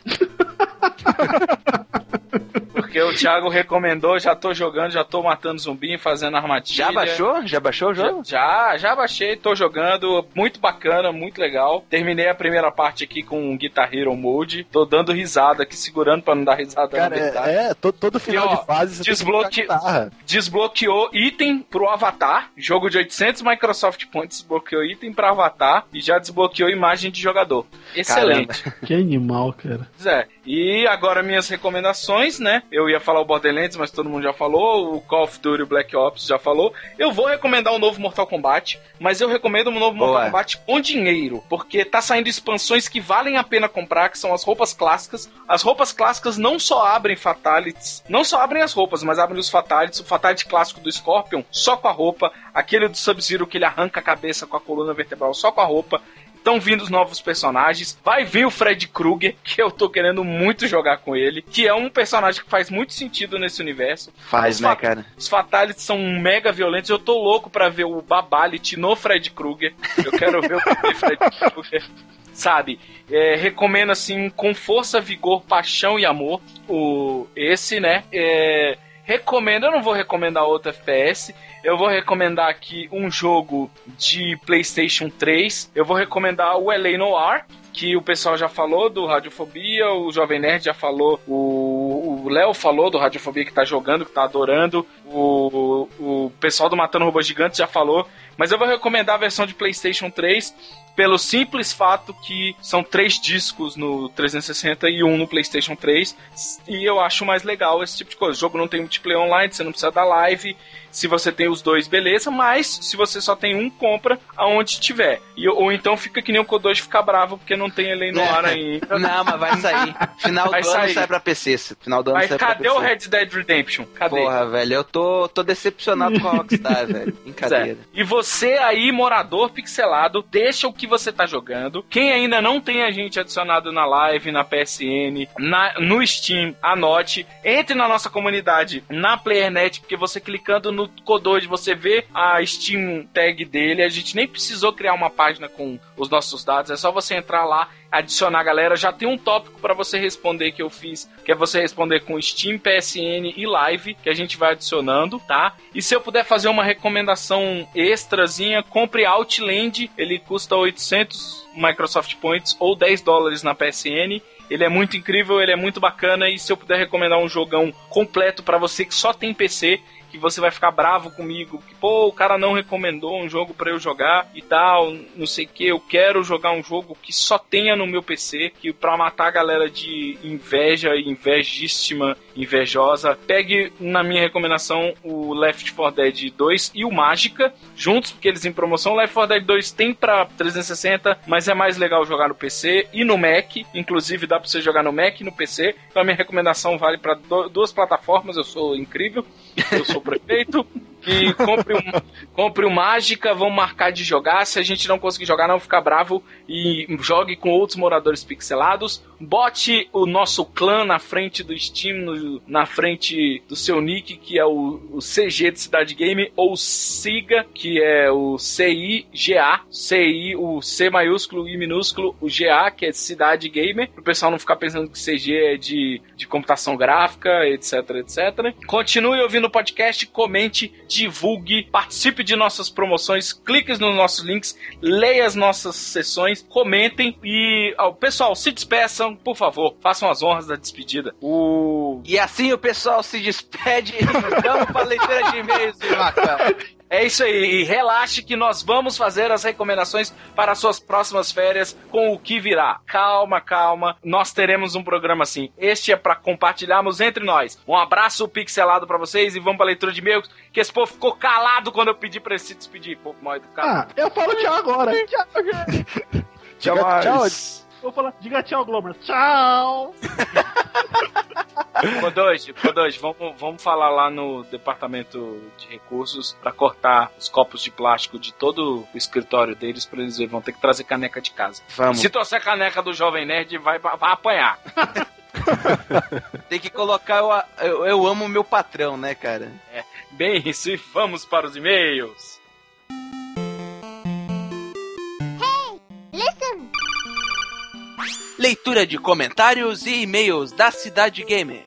Porque o Thiago recomendou, já tô jogando, já tô matando zumbi, fazendo armadilha. Já baixou? Já baixou o jogo? Já baixei, tô jogando, muito bacana, muito legal. Terminei a primeira parte aqui com o Guitar Hero Mode, tô dando risada aqui, segurando pra não dar risada. Cara, todo final de fase você desbloqueou item pro Avatar, jogo de 800 Microsoft Points, desbloqueou item pra Avatar e já desbloqueou imagem de jogador. Excelente. Caramba. Que animal, cara. E agora minhas recomendações, né? Eu ia falar o Borderlands, mas todo mundo já falou. O Call of Duty, o Black Ops já falou. Eu vou recomendar o novo Mortal Kombat, mas eu recomendo um novo Mortal Kombat com dinheiro, porque tá saindo expansões que valem a pena comprar, que são as roupas clássicas. As roupas clássicas não só abrem fatalities, não só abrem as roupas, mas abrem os fatalities. O fatality clássico do Scorpion, só com a roupa. Aquele do Sub-Zero, que ele arranca a cabeça com a coluna vertebral, só com a roupa. Estão vindo os novos personagens. Vai vir o Fred Krueger, que eu tô querendo muito jogar com ele, que é um personagem que faz muito sentido nesse universo. Cara? Os Fatalities são mega violentos. Eu tô louco pra ver o Babality no Fred Krueger. Eu quero ver o Fred Krueger. Sabe? Recomendo, assim, com força, vigor, paixão e amor. Esse, né? Recomendo, eu não vou recomendar outro FPS. Eu vou recomendar aqui um jogo de PlayStation 3. Eu vou recomendar o LA Noire, que o pessoal já falou do Radiofobia, o Jovem Nerd já falou, o Léo falou do Radiofobia que tá jogando, que tá adorando, o pessoal do Matando Robôs Gigantes já falou, mas eu vou recomendar a versão de PlayStation 3 pelo simples fato que são 3 discos no 360 e 1 no PlayStation 3, e eu acho mais legal esse tipo de coisa. O jogo não tem multiplayer online, você não precisa da live. Se você tem os 2, beleza, mas se você só tem um, compra aonde tiver. Ou então fica que nem o Kodoji, fica bravo porque não tem ele no ar ainda. Não, mas vai sair. Final do ano sai pra PC. Final do ano sai pra PC. Cadê o Red Dead Redemption? Cadê? Porra, velho, eu tô decepcionado com a Rockstar, velho. Brincadeira. E você aí, morador pixelado, deixa o que você tá jogando. Quem ainda não tem a gente adicionado na live, na PSN, no Steam, anote. Entre na nossa comunidade, na PlayerNet, porque você clicando no Kodoji, você vê a Steam tag dele. A gente nem precisou criar uma página com os nossos dados, é só você entrar lá, adicionar a galera. Já tem um tópico pra você responder que eu fiz, que é você responder com Steam, PSN e Live, que a gente vai adicionando, tá? E se eu puder fazer uma recomendação extrazinha, compre Outland, ele custa 800 Microsoft Points ou $10 na PSN. Ele é muito incrível, ele é muito bacana, e se eu puder recomendar um jogão completo pra você que só tem PC, que você vai ficar bravo comigo, que pô, o cara não recomendou um jogo pra eu jogar e tal, não sei o que, eu quero jogar um jogo que só tenha no meu PC, que pra matar a galera de inveja, invejíssima, invejosa, pegue na minha recomendação o Left 4 Dead 2 e o Mágica, juntos, porque eles em promoção. O Left 4 Dead 2 tem pra 360, mas é mais legal jogar no PC e no Mac, inclusive dá pra você jogar no Mac e no PC, então a minha recomendação vale pra duas plataformas. Eu sou incrível, eu sou prefeito, e compre o Mágica, vamos marcar de jogar. Se a gente não conseguir jogar, não fica bravo, e jogue com outros moradores pixelados. Bote o nosso clã na frente do Steam, na frente do seu nick, que é o CG de Cidade Game, ou SIGA, que é o CIGA, CI, o C maiúsculo, I minúsculo, o GA, que é Cidade Gamer, pro pessoal não ficar pensando que CG é de computação gráfica, etc, etc. Continue ouvindo o podcast, comente, divulgue, participe de nossas promoções, clique nos nossos links, leia as nossas sessões, comentem e, pessoal, se despeçam, por favor, façam as honras da despedida. E assim o pessoal se despede e vamos para a leitura de e-mails, Vaca. É isso aí, e relaxe que nós vamos fazer as recomendações para as suas próximas férias com o que virá. Calma, calma, nós teremos um programa assim. Este é para compartilharmos entre nós. Um abraço pixelado para vocês e vamos para a leitura de e-mails, que esse povo ficou calado quando eu pedi para ele se despedir. Pô, mal educado. Eu falo tchau agora. Tchau. Tchau. Vou falar, diga tchau, Glomer. Tchau. Kodoji, vamos falar lá no departamento de recursos pra cortar os copos de plástico de todo o escritório deles, pra eles vão ter que trazer caneca de casa. Vamos. Se trouxer caneca do Jovem Nerd, vai apanhar. Tem que colocar eu amo meu patrão, né, cara? Bem isso, e vamos para os e-mails. Hey, listen! Leitura de comentários e e-mails da Cidade Gamer.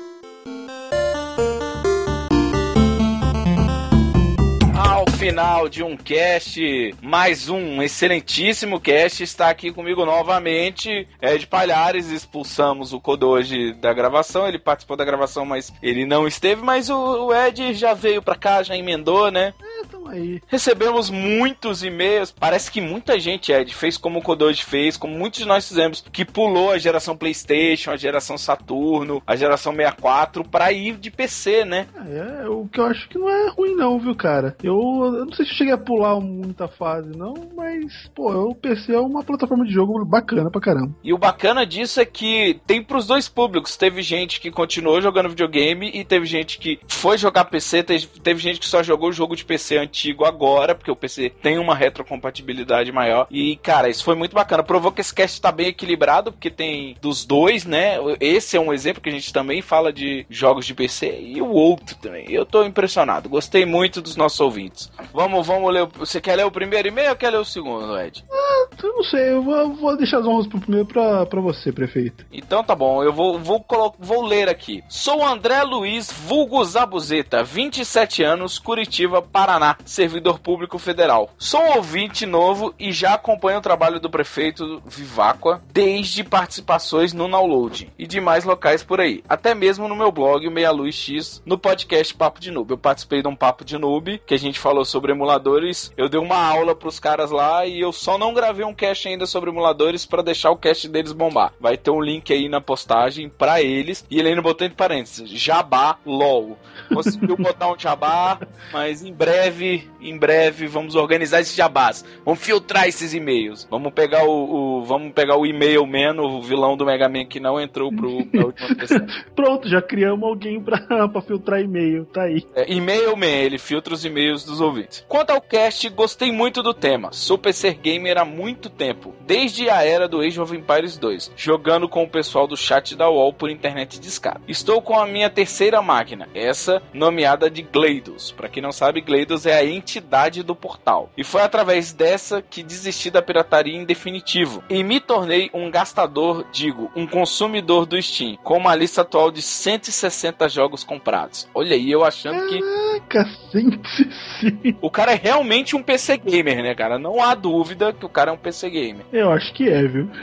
Ao final de um cast, mais um excelentíssimo cast, está aqui comigo novamente Ed Palhares. Expulsamos o Kodoji da gravação, ele participou da gravação, mas ele não esteve, mas o Ed já veio pra cá, já emendou, né? Tamo aí. Recebemos muitos e-mails, parece que muita gente, Ed, fez como o Kodoji fez, como muitos de nós fizemos, que pulou a geração PlayStation, a geração Saturno, a geração 64 pra ir de PC, né? O que eu acho que não é ruim não, viu, cara? Eu não sei se eu cheguei a pular muita fase, não, mas, pô, o PC é uma plataforma de jogo bacana pra caramba. E o bacana disso é que tem pros dois públicos. Teve gente que continuou jogando videogame e teve gente que foi jogar PC, teve gente que só jogou o jogo de PC antigo agora, porque o PC tem uma retrocompatibilidade maior. E, cara, isso foi muito bacana. Provou que esse cast tá bem equilibrado, porque tem dos dois, né? Esse é um exemplo que a gente também fala de jogos de PC e o outro também. Eu tô impressionado. Gostei muito dos nossos ouvintes. Vamos ler. Você quer ler o primeiro e-mail ou quer ler o segundo, Ed? Eu não sei, eu vou deixar as honras pro primeiro pra você, prefeito. Então tá bom, eu vou ler aqui. Sou André Luiz, vulgo Zabuzeta, 27 anos, Curitiba, Paraná, servidor público federal. Sou um ouvinte novo e já acompanho o trabalho do prefeito Viváqua desde participações no Download e demais locais por aí. Até mesmo no meu blog, o Meia Luz X, no podcast Papo de Noob. Eu participei de um Papo de Noob, que a gente falou sobre emuladores. Eu dei uma aula pros caras lá e eu só não gravei um cast ainda sobre emuladores pra deixar o cast deles bombar. Vai ter um link aí na postagem pra eles. E ele ainda botou entre parênteses, Jabá LOL. Conseguiu botar um jabá, mas em breve aí, em breve, vamos organizar esses jabás. Vamos filtrar esses e-mails. Vamos pegar o e-mail man, o vilão do Mega Man que não entrou pra última pessoa. Pronto, já criamos alguém pra filtrar e-mail, tá aí. E-mail man, ele filtra os e-mails dos ouvintes. Quanto ao cast, gostei muito do tema. Sou PC Gamer há muito tempo, desde a era do Age of Empires 2, jogando com o pessoal do chat da UOL por internet de escada. Estou com a minha terceira máquina, essa nomeada de GLaDOS. Pra quem não sabe, GLaDOS é a entidade do portal. E foi através dessa que desisti da pirataria em definitivo. E me tornei um consumidor do Steam, com uma lista atual de 160 jogos comprados. Olha aí, eu achando que... Caraca, 160. O cara é realmente um PC Gamer, né, cara? Não há dúvida que o cara é um PC Gamer. Eu acho que é, viu?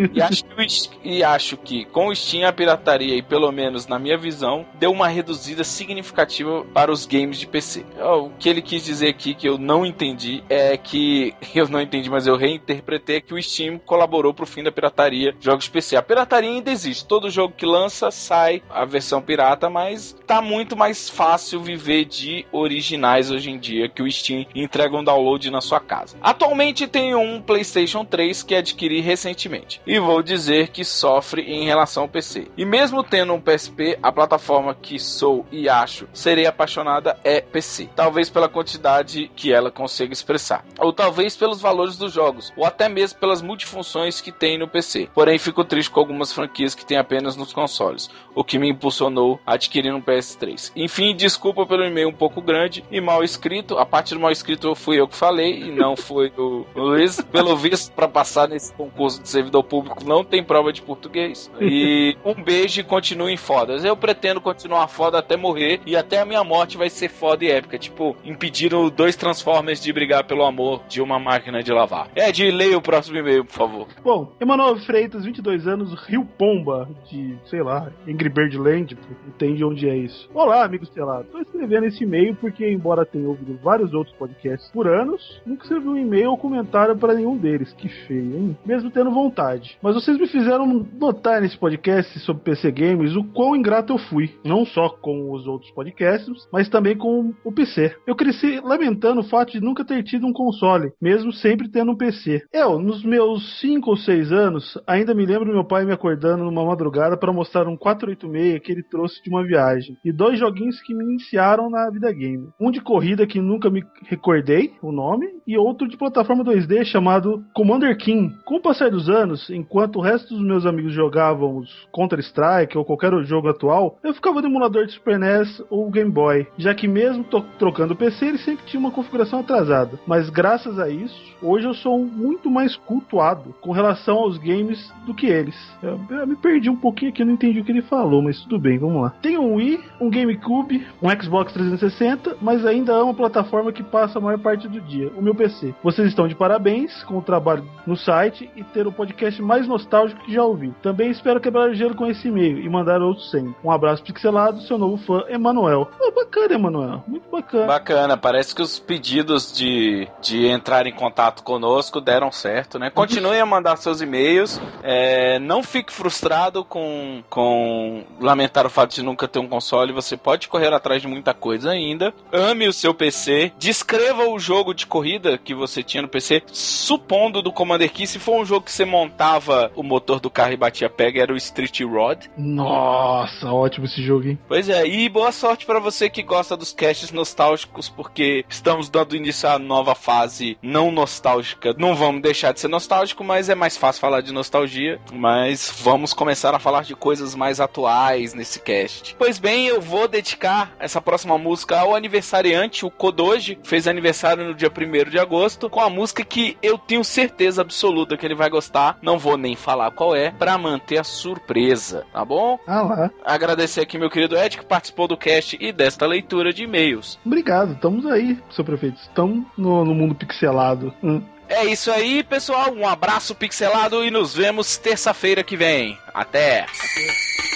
E acho que com o Steam a pirataria, e pelo menos na minha visão, deu uma reduzida significativa para os games de PC. O que ele quis dizer aqui que eu não entendi é que... Eu não entendi, mas eu reinterpretei que o Steam colaborou pro fim da pirataria de jogos de PC. A pirataria ainda existe. Todo jogo que lança, sai a versão pirata, mas tá muito mais fácil viver de originais hoje em dia, que o Steam entrega um download na sua casa. Atualmente tenho um PlayStation 3 que adquiri recentemente. E vou dizer que sofre em relação ao PC. E mesmo tendo um PSP, a plataforma que sou e acho serei apaixonada é PC. Talvez pela quantidade que ela consiga expressar. Ou talvez pelos valores dos jogos. Ou até mesmo pelas multifunções que tem no PC. Porém, fico triste com algumas franquias que tem apenas nos consoles. O que me impulsionou a adquirir um PS3. Enfim, desculpa pelo e-mail um pouco grande e mal escrito. A parte do mal escrito fui eu que falei e não foi o Luiz. Pelo visto, para passar nesse concurso de servidor público não tem prova de português. E um beijo e continuem fodas. Eu pretendo continuar foda até morrer e até a minha morte vai ser foda e épica. Tipo, impedindo 2 Transformers de brigar pelo amor de uma máquina de lavar. Ed, leia o próximo e-mail, por favor. Bom, Emanuel Freitas, 22 anos, Rio Pomba, de, sei lá, Angry Bird Land, entende onde é isso. Olá, amigos telados. Estou escrevendo esse e-mail porque, embora tenha ouvido vários outros podcasts por anos, nunca escrevi um e-mail ou comentário para nenhum deles. Que feio, hein? Mesmo tendo vontade. Mas vocês me fizeram notar nesse podcast sobre PC Games o quão ingrato eu fui. Não só com os outros podcasts, mas também com o PC. Eu cresci lamentando o fato de nunca ter tido um console, mesmo sempre tendo um PC. Nos meus 5 ou 6 anos, ainda me lembro do meu pai me acordando numa madrugada para mostrar um 486 que ele trouxe de uma viagem. E 2 joguinhos que me iniciaram na vida gamer. Um de corrida que nunca me recordei o nome, e outro de plataforma 2D chamado Commander King. Com o passar dos anos, enquanto o resto dos meus amigos jogavam os Counter-Strike ou qualquer outro jogo atual, eu ficava no emulador de Super NES ou Game Boy, já que mesmo trocando o PC, ele sempre tinha uma configuração atrasada. Mas graças a isso, hoje eu sou muito mais cultuado com relação aos games do que eles. Eu me perdi um pouquinho aqui, não entendi o que ele falou, mas tudo bem, vamos lá. Tenho um Wii, um GameCube, um Xbox 360, mas ainda é uma plataforma que passa a maior parte do dia, o meu PC. Vocês estão de parabéns com o trabalho no site e ter o podcast mais nostálgico que já ouvi. Também espero quebrar o gelo com esse e-mail e mandar outros sempre. Um abraço pixelado, seu novo fã, Emanuel. Bacana, Emanuel. Muito bacana. Bacana, parece que os pedidos de entrar em contato conosco deram certo, né? Continuem a mandar seus e-mails. Não fique frustrado com lamentar o fato de nunca ter um console. Você pode correr atrás de muita coisa ainda. Ame o seu PC. Descreva o jogo de corrida que você tinha no PC, supondo do Commander Key. Se for um jogo que você montava o motor do carro e batia pega, era o Street Rod. Nossa, ótimo esse jogo, hein? Pois é, e boa sorte pra você que gosta dos casts nostálgicos, porque estamos dando início à nova fase não nostálgica. Não vamos deixar de ser nostálgico, mas é mais fácil falar de nostalgia. Mas vamos começar a falar de coisas mais atuais nesse cast. Pois bem, eu vou dedicar essa próxima música ao aniversariante, o Kodoji, fez aniversário no dia 1º de agosto, com a música que eu tenho certeza absoluta que ele vai gostar. Não vou nem falar qual é, pra manter a surpresa, tá bom? Lá. Agradecer aqui meu querido Ed, que participou do cast e desta leitura de e-mails. Obrigado, estamos aí, seu prefeito. Estamos no mundo pixelado. É isso aí, pessoal. Um abraço pixelado e nos vemos terça-feira que vem. Até!